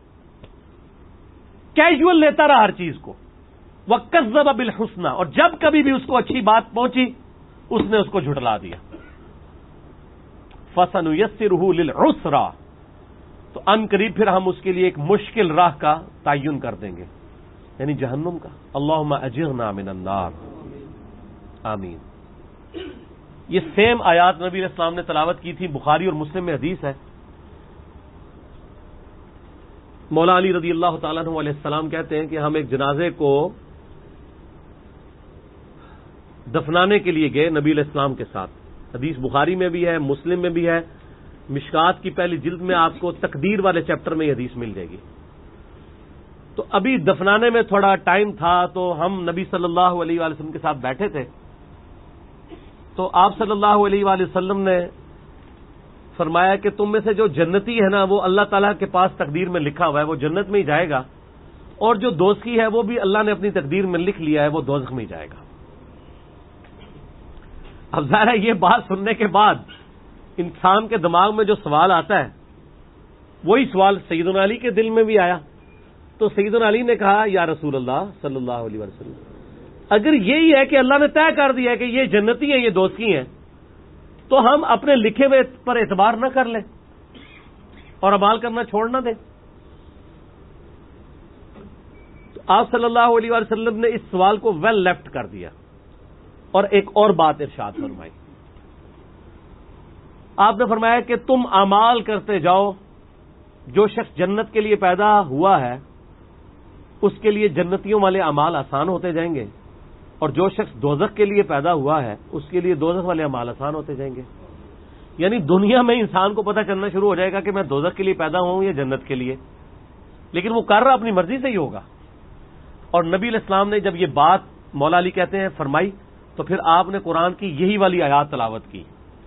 کیجول لیتا رہا ہر چیز کو۔ وَكَذَّبَ بِالْحُسْنَىٰ، اور جب کبھی بھی اس کو اچھی بات پہنچی اس نے اس کو جھٹلا دیا۔ فَسَنُيَسِّرُهُ لِلْعُسْرَىٰ، تو ان قریب پھر ہم اس کے لیے ایک مشکل راہ کا تعین کر دیں گے، یعنی جہنم کا۔ اللہم اجرنا من النار، آمین۔ یہ سیم آیات نبی علیہ السلام نے تلاوت کی تھی، بخاری اور مسلم میں حدیث ہے۔ مولا علی رضی اللہ تعالیٰ عنہ علیہ السلام کہتے ہیں کہ ہم ایک جنازے کو دفنانے کے لیے گئے نبی علیہ السلام کے ساتھ، حدیث بخاری میں بھی ہے، مسلم میں بھی ہے، مشکات کی پہلی جلد میں آپ کو تقدیر والے چیپٹر میں یہ حدیث مل جائے گی۔ تو ابھی دفنانے میں تھوڑا ٹائم تھا، تو ہم نبی صلی اللہ علیہ وآلہ وسلم کے ساتھ بیٹھے تھے، تو آپ صلی اللہ علیہ وآلہ وسلم نے فرمایا کہ تم میں سے جو جنتی ہے نا وہ اللہ تعالیٰ کے پاس تقدیر میں لکھا ہوا ہے، وہ جنت میں ہی جائے گا، اور جو دوزخی ہے وہ بھی اللہ نے اپنی تقدیر میں لکھ لیا ہے، وہ دوزخ میں ہی جائے گا۔ اب ظاہر ہے یہ بات سننے کے بعد انسان کے دماغ میں جو سوال آتا ہے وہی سوال سیدنا علی کے دل میں بھی آیا۔ تو سیدنا علی نے کہا یا رسول اللہ صلی اللہ علیہ وسلم، اگر یہی ہے کہ اللہ نے طے کر دیا ہے کہ یہ جنتی ہیں یہ دوزخی ہیں، تو ہم اپنے لکھے ہوئے پر اعتبار نہ کر لیں اور عمال کرنا چھوڑ نہ دیں۔ تو آپ صلی اللہ علیہ وسلم نے اس سوال کو ویل لیفٹ کر دیا اور ایک اور بات ارشاد فرمائی۔ آپ نے فرمایا کہ تم اعمال کرتے جاؤ، جو شخص جنت کے لیے پیدا ہوا ہے اس کے لیے جنتیوں والے اعمال آسان ہوتے جائیں گے، اور جو شخص دوزخ کے لیے پیدا ہوا ہے اس کے لیے دوزخ والے اعمال آسان ہوتے جائیں گے۔ یعنی دنیا میں انسان کو پتہ چلنا شروع ہو جائے گا کہ میں دوزخ کے لیے پیدا ہوں یا جنت کے لیے، لیکن وہ کر رہا اپنی مرضی سے ہی ہوگا۔ اور نبی علیہ السلام نے جب یہ بات مولا علی کہتے ہیں فرمائی، تو پھر آپ نے قرآن کی یہی والی آیات تلاوت کی۔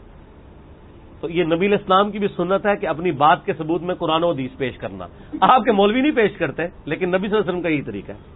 تو یہ نبی علیہ السلام کی بھی سنت ہے کہ اپنی بات کے ثبوت میں قرآن و حدیث پیش کرنا۔ آپ کے مولوی نہیں پیش کرتے، لیکن نبی صلی اللہ علیہ وسلم کا یہی طریقہ ہے۔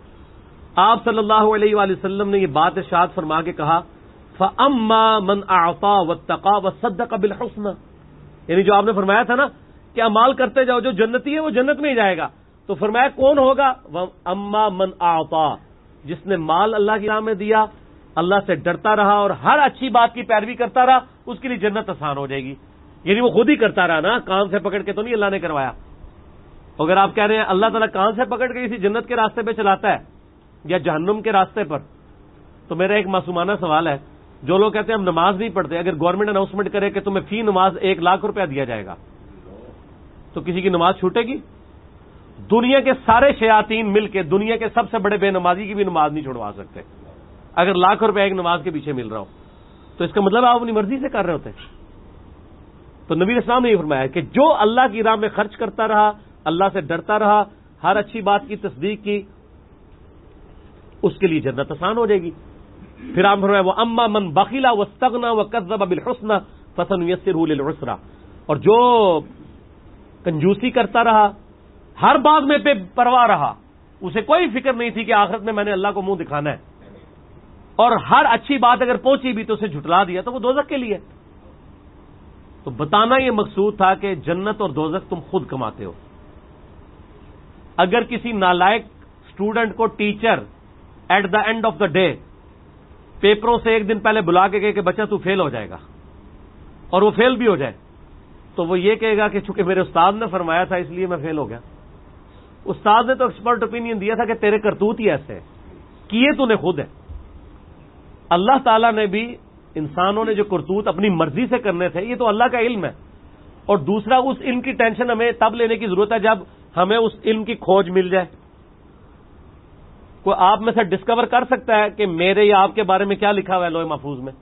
آپ صلی اللہ علیہ وآلہ وسلم نے یہ بات ارشاد فرما کے کہا فَأَمَّا مَنْ أَعْطَىٰ وَاتَّقَىٰ وَصَدَّقَ بِالْحُسْنَىٰ، یعنی جو آپ نے فرمایا تھا نا کہ اعمال کرتے جاؤ، جو جنتی ہے وہ جنت میں ہی جائے گا، تو فرمایا کون ہوگا؟ وَأَمَّا مَنْ أَعْطَىٰ، جس نے مال اللہ کی راہ میں دیا، اللہ سے ڈرتا رہا اور ہر اچھی بات کی پیروی کرتا رہا، اس کے لیے جنت آسان ہو جائے گی۔ یعنی وہ خود ہی کرتا رہا نا، کان سے پکڑ کے تو نہیں اللہ نے کروایا۔ اگر آپ کہہ رہے ہیں اللہ تعالیٰ کان سے پکڑ کے کسی جنت کے راستے پہ چلاتا ہے یا جہنم کے راستے پر، تو میرا ایک معصومانہ سوال ہے، جو لوگ کہتے ہیں ہم نماز نہیں پڑھتے، اگر گورنمنٹ اناؤنسمنٹ کرے کہ تمہیں فی نماز 1 لاکھ روپیہ دیا جائے گا تو کسی کی نماز چھوٹے گی؟ دنیا کے سارے شیاطین مل کے دنیا کے سب سے بڑے بے نمازی کی بھی نماز نہیں چھوڑوا سکتے اگر لاکھ روپے ایک نماز کے پیچھے مل رہا ہو، تو اس کا مطلب آپ اپنی مرضی سے کر رہے ہوتے۔ تو نبی اسلام نے یہ فرمایا کہ جو اللہ کی راہ میں خرچ کرتا رہا، اللہ سے ڈرتا رہا، ہر اچھی بات کی تصدیق کی، اس کے لیے جنت آسان ہو جائے گی۔ پھر آپ فرمایا وہ اما من بخیلا واستغنى وكذب بالحسنى فسنيسره للعسرى، اور جو کنجوسی کرتا رہا، ہر بات میں بے پرواہ رہا، اسے کوئی فکر نہیں تھی کہ آخرت میں نے اللہ کو منہ دکھانا ہے، اور ہر اچھی بات اگر پہنچی بھی تو اسے جھٹلا دیا، تو وہ دوزخ کے لیے۔ تو بتانا یہ مقصود تھا کہ جنت اور دوزخ تم خود کماتے ہو۔ اگر کسی نالائق اسٹوڈنٹ کو teacher at the end of the day پیپروں سے ایک دن پہلے بلا کے کہے کہ بچہ تو فیل ہو جائے گا، اور وہ فیل بھی ہو جائے، تو وہ یہ کہے گا کہ چونکہ میرے استاد نے فرمایا تھا اس لیے میں فیل ہو گیا۔ استاد نے تو ایکسپرٹ اوپینین دیا تھا کہ تیرے کرتوت ہی ایسے ہیں، کیے تو نے خود ہے۔ اللہ تعالیٰ نے بھی انسانوں نے جو کرتوت اپنی مرضی سے کرنے تھے یہ تو اللہ کا علم ہے، اور دوسرا اس علم کی ٹینشن ہمیں تب لینے کی ضرورت ہے جب ہمیں اس علم کی کھوج مل جائے۔ کوئی آپ میں سے ڈسکور کر سکتا ہے کہ میرے یا آپ کے بارے میں کیا لکھا ہوا ہے لوح محفوظ میں؟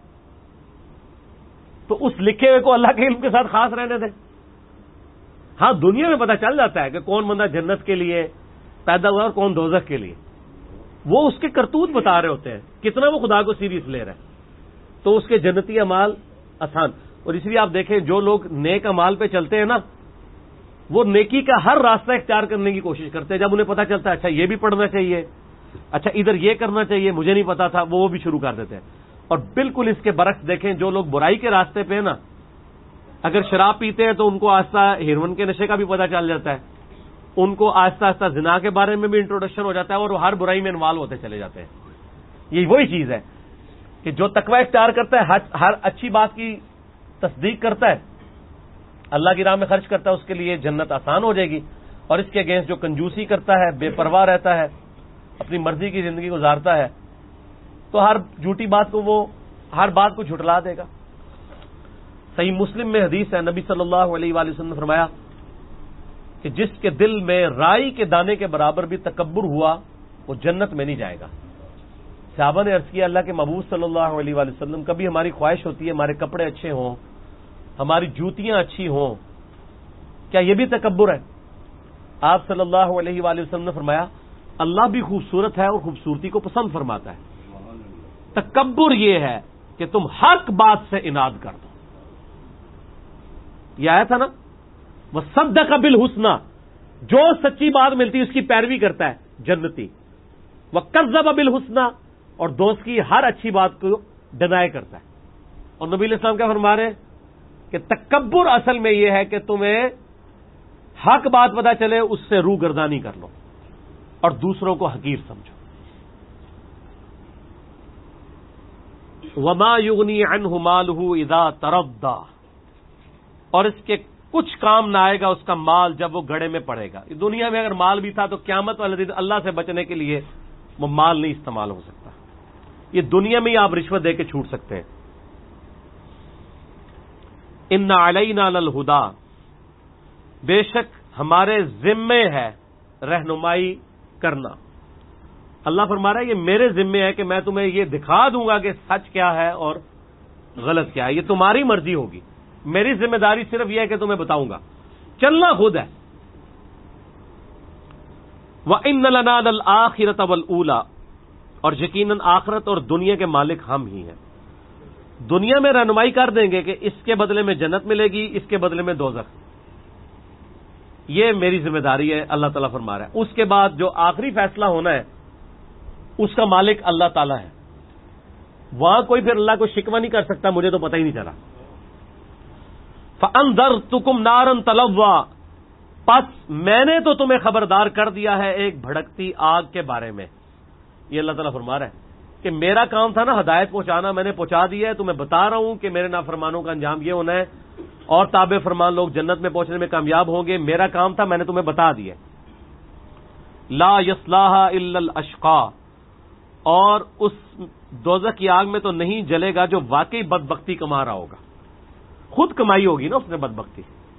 تو اس لکھے ہوئے کو اللہ کے علم کے ساتھ خاص رہنے دیں۔ ہاں دنیا میں پتہ چل جاتا ہے کہ کون بندہ جنت کے لیے پیدا ہوا اور کون دوزخ کے لیے، وہ اس کے کرتوت بتا رہے ہوتے ہیں، کتنا وہ خدا کو سیریس لے رہا ہے، تو اس کے جنتی اعمال آسان۔ اور اس لیے آپ دیکھیں جو لوگ نیک اعمال پہ چلتے ہیں نا، وہ نیکی کا ہر راستہ اختیار کرنے کی کوشش کرتے ہیں۔ جب انہیں پتا چلتا ہے اچھا یہ بھی پڑھنا چاہیے، اچھا ادھر یہ کرنا چاہیے، مجھے نہیں پتا تھا، وہ بھی شروع کر دیتے ہیں۔ اور بالکل اس کے برعکس دیکھیں جو لوگ برائی کے راستے پہ ہیں نا، اگر شراب پیتے ہیں تو ان کو آہستہ ہیروئن کے نشے کا بھی پتہ چل جاتا ہے، ان کو آہستہ آہستہ زنا کے بارے میں بھی انٹروڈکشن ہو جاتا ہے، اور وہ ہر برائی میں انوالو ہوتے چلے جاتے ہیں۔ یہ وہی چیز ہے کہ جو تقوی اختیار کرتا ہے، ہر اچھی بات کی تصدیق کرتا ہے، اللہ کی راہ میں خرچ کرتا ہے، اس کے لیے جنت آسان ہو جائے گی۔ اور اس کے اگینسٹ جو کنجوسی کرتا ہے، بے پرواہ رہتا ہے، اپنی مرضی کی زندگی گزارتا ہے، تو ہر جھوٹی بات کو وہ ہر بات کو جھٹلا دے گا۔ صحیح مسلم میں حدیث ہے، نبی صلی اللہ علیہ وآلہ وسلم نے فرمایا کہ جس کے دل میں رائی کے دانے کے برابر بھی تکبر ہوا وہ جنت میں نہیں جائے گا۔ صحابہ نے عرض کیا اللہ کے محبوب صلی اللہ علیہ وآلہ وسلم، کبھی ہماری خواہش ہوتی ہے ہمارے کپڑے اچھے ہوں، ہماری جوتیاں اچھی ہوں، کیا یہ بھی تکبر ہے؟ آپ صلی اللہ علیہ وآلہ وسلم نے فرمایا اللہ بھی خوبصورت ہے اور خوبصورتی کو پسند فرماتا ہے، تکبر یہ ہے کہ تم حق بات سے اناد کر دو۔ یہ آیا تھا نا، وَصَدَّقَ بِالْحُسْنَى، جو سچی بات ملتی اس کی پیروی کرتا ہے جنتی، وَكَذَّبَ بِالْحُسْنَى، اور دوست کی ہر اچھی بات کو ڈینائی کرتا ہے۔ اور نبی علیہ السلام کیا فرما رہے ہیں کہ تکبر اصل میں یہ ہے کہ تمہیں حق بات پتہ چلے اس سے روح گردانی کر لو اور دوسروں کو حقیر سمجھو۔ وَمَا يُغْنِي عَنْهُ مَالُهُ إِذَا تَرَدَّى، اور اس کے کچھ کام نہ آئے گا اس کا مال جب وہ گڑے میں پڑے گا۔ دنیا میں اگر مال بھی تھا تو قیامت والے دن اللہ سے بچنے کے لیے وہ مال نہیں استعمال ہو سکتا۔ یہ دنیا میں ہی آپ رشوت دے کے چھوٹ سکتے ہیں۔ ان علینا للہدی، بے شک ہمارے ذمے ہے رہنمائی کرنا۔ اللہ فرما رہا ہے یہ میرے ذمے ہے کہ میں تمہیں یہ دکھا دوں گا کہ سچ کیا ہے اور غلط کیا ہے، یہ تمہاری مرضی ہوگی، میری ذمہ داری صرف یہ ہے کہ تمہیں بتاؤں گا، چلنا خود ہے۔ وَإِنَّ لَنَا لَلْآخِرَةَ وَالْأُولَى، اور یقیناً آخرت اور دنیا کے مالک ہم ہی ہیں۔ دنیا میں رہنمائی کر دیں گے کہ اس کے بدلے میں جنت ملے گی، اس کے بدلے میں دوزخ، یہ میری ذمہ داری ہے، اللہ تعالیٰ فرما رہا ہے۔ اس کے بعد جو آخری فیصلہ ہونا ہے اس کا مالک اللہ تعالیٰ ہے، وہاں کوئی پھر اللہ کو شکوہ نہیں کر سکتا مجھے تو پتہ ہی نہیں چلا۔ فَأَنذَرْتُكُمْ نَارًا تَلَظَّىٰ، پس میں نے تو تمہیں خبردار کر دیا ہے ایک بھڑکتی آگ کے بارے میں۔ یہ اللہ تعالیٰ فرما رہا ہے کہ میرا کام تھا نا ہدایت پہنچانا، میں نے پہنچا دیا ہے، تمہیں بتا رہا ہوں کہ میرے نافرمانوں کا انجام یہ ہونا ہے اور تابع فرمان لوگ جنت میں پہنچنے میں کامیاب ہوں گے۔ میرا کام تھا، میں نے تمہیں بتا دیا۔ لا یصلاھا الا الاشقى، اور اس دوزخ کی آگ میں تو نہیں جلے گا جو واقعی بدبختی کما رہا ہوگا، خود کمائی ہوگی نا اس نے بدبختی۔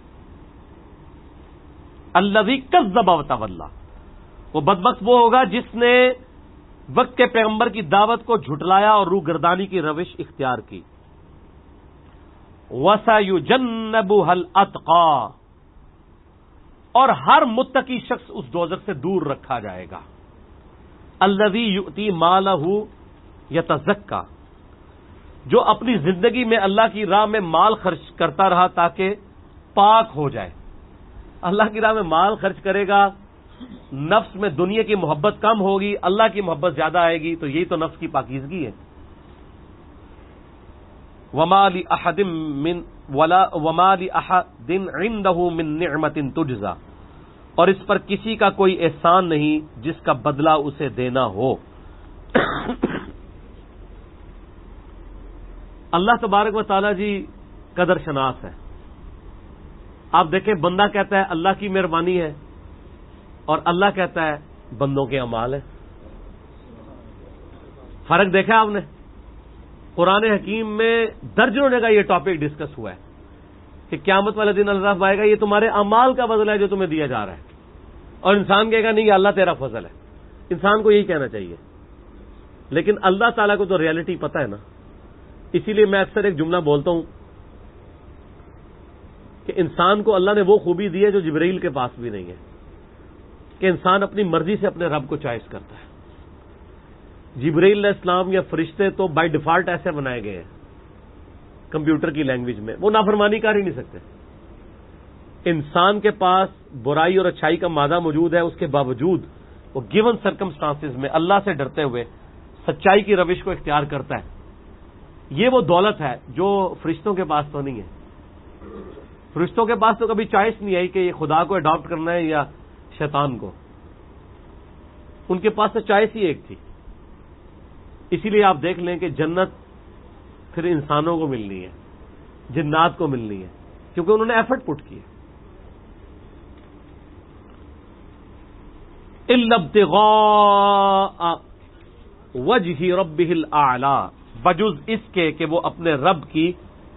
الذی کذب وتولی، وہ بدبخت وہ ہوگا جس نے وقت کے پیغمبر کی دعوت کو جھٹلایا اور روح گردانی کی روش اختیار کی۔ وَسَيُجَنَّبُهَا الْأَتْقَى، اور ہر متقی شخص اس دوزخ سے دور رکھا جائے گا۔ الذی یؤتی مالہ یتزکا، جو اپنی زندگی میں اللہ کی راہ میں مال خرچ کرتا رہا تاکہ پاک ہو جائے۔ اللہ کی راہ میں مال خرچ کرے گا، نفس میں دنیا کی محبت کم ہوگی، اللہ کی محبت زیادہ آئے گی، تو یہی تو نفس کی پاکیزگی ہے۔ وَمَا لِأَحَدٍ عِندَهُ مِن نِعْمَةٍ تُجْزَى، اور اس پر کسی کا کوئی احسان نہیں جس کا بدلہ اسے دینا ہو۔ اللہ تبارک و تعالیٰ جی قدر شناس ہے۔ آپ دیکھیں بندہ کہتا ہے اللہ کی مہربانی ہے اور اللہ کہتا ہے بندوں کے اعمال ہیں۔ فرق دیکھا آپ نے؟ قرآن حکیم میں درجنوں جگہ یہ ٹاپک ڈسکس ہوا ہے کہ قیامت والے دن اللہ آئے گا، یہ تمہارے اعمال کا بدلہ ہے جو تمہیں دیا جا رہا ہے، اور انسان کہے گا نہیں یہ اللہ تیرا فضل ہے. انسان کو یہی کہنا چاہیے، لیکن اللہ تعالیٰ کو تو ریئلٹی پتہ ہے نا. اسی لیے میں اکثر ایک جملہ بولتا ہوں کہ انسان کو اللہ نے وہ خوبی دی ہے جو جبرائیل کے پاس بھی نہیں ہے، کہ انسان اپنی مرضی سے اپنے رب کو چوائس کرتا ہے. جبرائیل علیہ السلام یا فرشتے تو بائی ڈیفالٹ ایسے بنائے گئے ہیں کمپیوٹر کی لینگویج میں، وہ نافرمانی کر ہی نہیں سکتے. انسان کے پاس برائی اور اچھائی کا مادہ موجود ہے، اس کے باوجود وہ گیون سرکمسٹانسز میں اللہ سے ڈرتے ہوئے سچائی کی روش کو اختیار کرتا ہے. یہ وہ دولت ہے جو فرشتوں کے پاس تو نہیں ہے. فرشتوں کے پاس تو کبھی چوائس نہیں آئی کہ یہ خدا کو اڈاپٹ کرنا ہے یا شیطان کو. ان کے پاس تو چوائس ہی ایک تھی. اسی لیے آپ دیکھ لیں کہ جنت پھر انسانوں کو ملنی ہے، جنات کو ملنی ہے، کیونکہ انہوں نے ایفرٹ پٹ کیے. الا ابتغاء وجہ ربہ الاعلی، بجز اس کے کہ وہ اپنے رب کی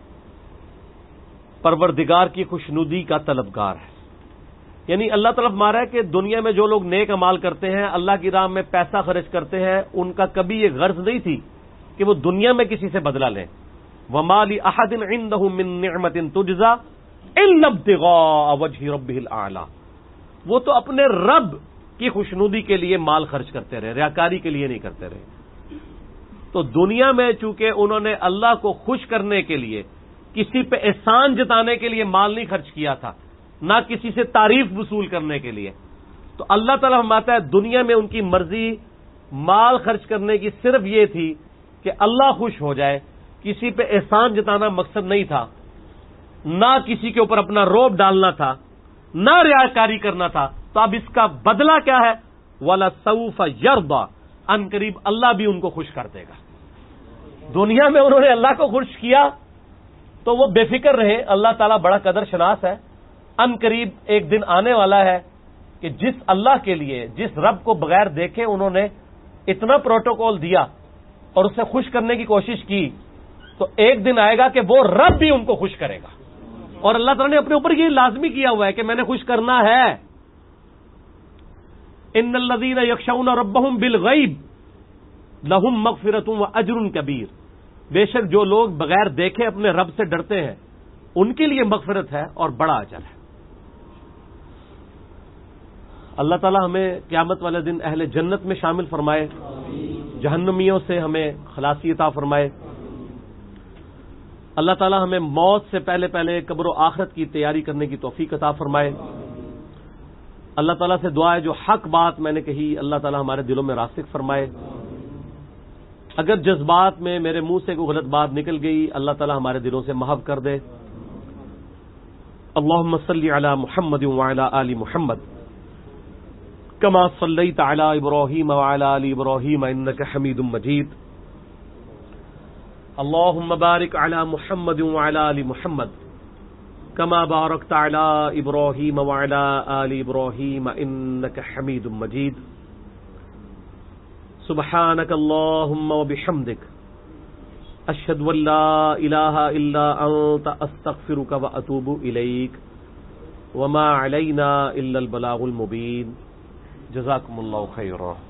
پروردگار کی خوشنودی کا طلبگار ہے. یعنی اللہ طرف مارا ہے کہ دنیا میں جو لوگ نیک اعمال کرتے ہیں، اللہ کی راہ میں پیسہ خرچ کرتے ہیں، ان کا کبھی یہ غرض نہیں تھی کہ وہ دنیا میں کسی سے بدلہ لیں. وَمَا لِأَحَدٍ عِندَهُ مِن نِعْمَةٍ تُجْزَى إِلَّا ابْتِغَاءَ وَجْهِ رَبِّهِ الْأَعْلَى. وہ تو اپنے رب کی خوشنودی کے لیے مال خرچ کرتے رہے، ریاکاری کے لیے نہیں کرتے رہے. تو دنیا میں چونکہ انہوں نے اللہ کو خوش کرنے کے لیے، کسی پہ احسان جتانے کے لیے مال نہیں خرچ کیا تھا، نہ کسی سے تعریف وصول کرنے کے لیے، تو اللہ تعالیٰ فرماتا ہے دنیا میں ان کی مرضی مال خرچ کرنے کی صرف یہ تھی کہ اللہ خوش ہو جائے. کسی پہ احسان جتانا مقصد نہیں تھا، نہ کسی کے اوپر اپنا روب ڈالنا تھا، نہ ریاکاری کرنا تھا. تو اب اس کا بدلہ کیا ہے؟ وَلَسَوْفَ يَرْضَى، ان قریب اللہ بھی ان کو خوش کر دے گا. دنیا میں انہوں نے اللہ کو خوش کیا تو وہ بے فکر رہے. اللہ تعالیٰ بڑا قدر شناس ہے. ان قریب ایک دن آنے والا ہے کہ جس اللہ کے لیے، جس رب کو بغیر دیکھے انہوں نے اتنا پروٹوکول دیا اور اسے خوش کرنے کی کوشش کی، تو ایک دن آئے گا کہ وہ رب بھی ان کو خوش کرے گا. اور اللہ تعالیٰ نے اپنے اوپر یہ لازمی کیا ہوا ہے کہ میں نے خوش کرنا ہے. ان الذین یخشون ربہم بالغیب لہم مغفرۃ واجر کبیر. بے شک جو لوگ بغیر دیکھے اپنے رب سے ڈرتے ہیں ان کے لیے مغفرت ہے اور بڑا اجر ہے. اللہ تعالیٰ ہمیں قیامت والے دن اہل جنت میں شامل فرمائے، جہنمیوں سے ہمیں خلاصی عطا فرمائے. اللہ تعالیٰ ہمیں موت سے پہلے پہلے قبر و آخرت کی تیاری کرنے کی توفیق عطا فرمائے. اللہ تعالیٰ سے دعا ہے جو حق بات میں نے کہی اللہ تعالیٰ ہمارے دلوں میں راسخ فرمائے. اگر جذبات میں میرے منہ سے کوئی غلط بات نکل گئی اللہ تعالیٰ ہمارے دلوں سے محو کر دے. اللہم صلی علی محمد وعلی آل محمد کما صلیت علی ابراہیم وعلی آل ابراہیم انک حمید مجید. اللہم بارک علی محمد وعلی آل محمد کما بارکت علی ابراہیم وعلی آل ابراہیم انک حمید مجید. سبحانک اللہم وبحمدک اشہد ان لا الہ الا انت استغفرک واتوب الیک وما علینا الا البلاغ المبین. جزاکم اللہ خیرا.